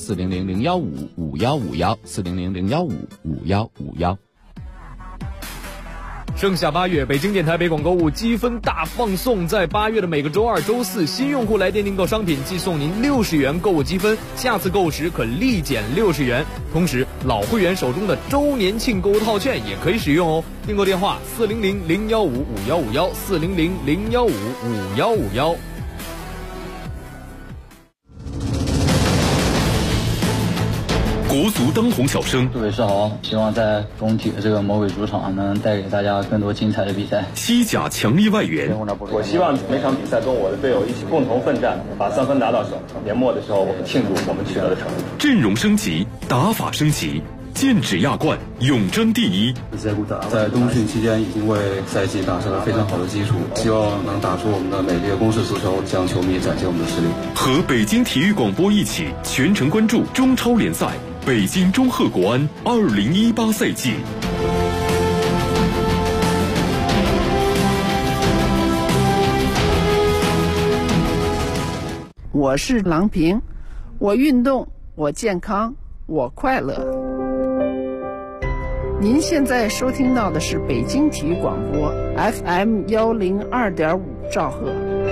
[SPEAKER 9] 400-015-5151，400-015-5151。
[SPEAKER 7] 盛夏8月，北京电台北广购物积分大放送，在8月的每个周二、周四，新用户来电订购商品，即送您60元购物积分，下次购物时可立减60元。同时，老会员手中的周年庆购物套券也可以使用哦。订购电话400-015-5151，400-015-5151。
[SPEAKER 1] 国足当红小生，
[SPEAKER 18] 杜伟是豪，希望在工体的这个魔鬼主场能带给大家更多精彩的比赛。
[SPEAKER 1] 西甲强力外援，
[SPEAKER 19] 我希望每场比赛跟我的队友一起共同奋战，把3分拿到手。年末的时候，我们庆祝我们取得的成绩。
[SPEAKER 1] 阵容升级，打法升级，剑指亚冠，永争第一。
[SPEAKER 20] 在冬训期间已经为赛季打下了非常好的基础，希望能打出我们的美丽的攻势足球，向球迷展现我们的实力。
[SPEAKER 1] 和北京体育广播一起全程关注中超联赛。北京中赫国安2018赛季。
[SPEAKER 21] 我是郎平，我运动，我健康，我快乐。您现在收听到的是北京体育广播 FM 102.5兆赫。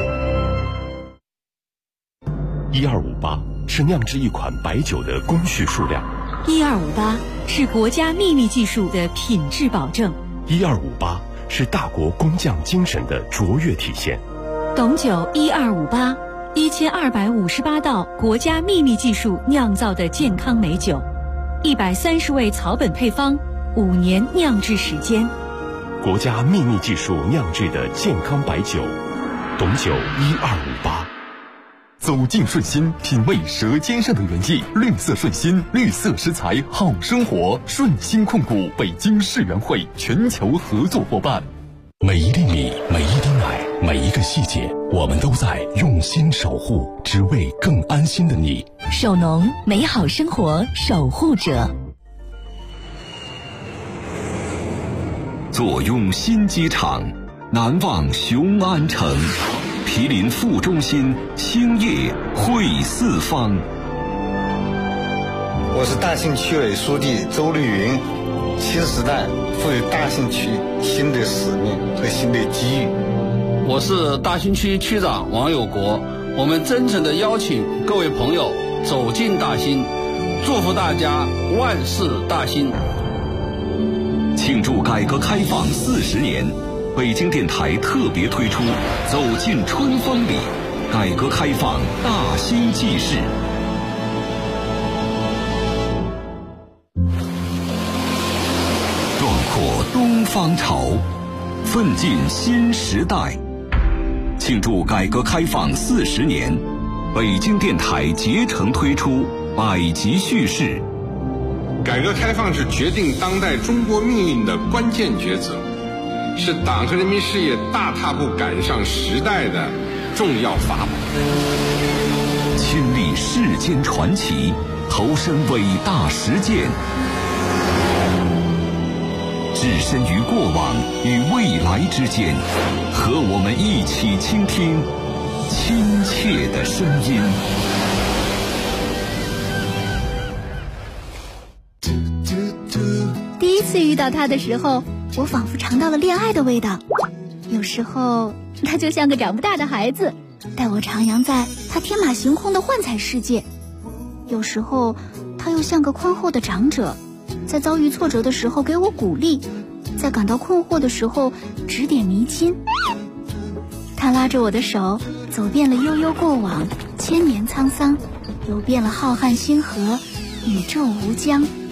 [SPEAKER 1] 1258是酿制一款白酒的工序数量
[SPEAKER 3] ，1258是国家秘密技术的品质保证
[SPEAKER 1] ，1258是大国工匠精神的卓越体现。
[SPEAKER 3] 董酒1258，1258道国家秘密技术酿造的健康美酒，130味草本配方，5年酿制时间，
[SPEAKER 1] 国家秘密技术酿制的健康白酒，董酒1258。走进顺心，品味舌尖上的原意。绿色顺心，绿色食材好生活。顺心控股北京世园会全球合作伙伴。每一粒米，每一滴奶，每一个细节，我们都在用心守护，只为更安心的你。
[SPEAKER 3] 守农，美好生活守护者。
[SPEAKER 1] 坐拥新机场，难忘雄安城，毗邻副中心，兴业汇四方。
[SPEAKER 14] 我是大兴区委书记周绿云，新时代赋予大兴区新的使命和新的机遇。
[SPEAKER 17] 我是大兴区区长王有国，我们真诚地邀请各位朋友走进大兴，祝福大家万事大兴。
[SPEAKER 1] 庆祝改革开放40年，北京电台特别推出《走进春风里》，改革开放大兴纪事。壮阔东方潮，奋进新时代。庆祝改革开放40年，北京电台竭诚推出百集叙事。
[SPEAKER 22] 改革开放是决定当代中国命运的关键抉择，是党和人民事业大踏步赶上时代的重要法宝。
[SPEAKER 1] 亲历世间传奇，投身伟大实践，置身于过往与未来之间，和我们一起倾听亲切的声音。
[SPEAKER 23] 第一次遇到他的时候，我仿佛尝到了恋爱的味道。有时候他就像个长不大的孩子，带我徜徉在他天马行空的幻彩世界。有时候他又像个宽厚的长者，在遭遇挫折的时候给我鼓励，在感到困惑的时候指点迷津。他拉着我的手，走遍了悠悠过往，千年沧桑，游遍了浩瀚星河，宇宙无疆。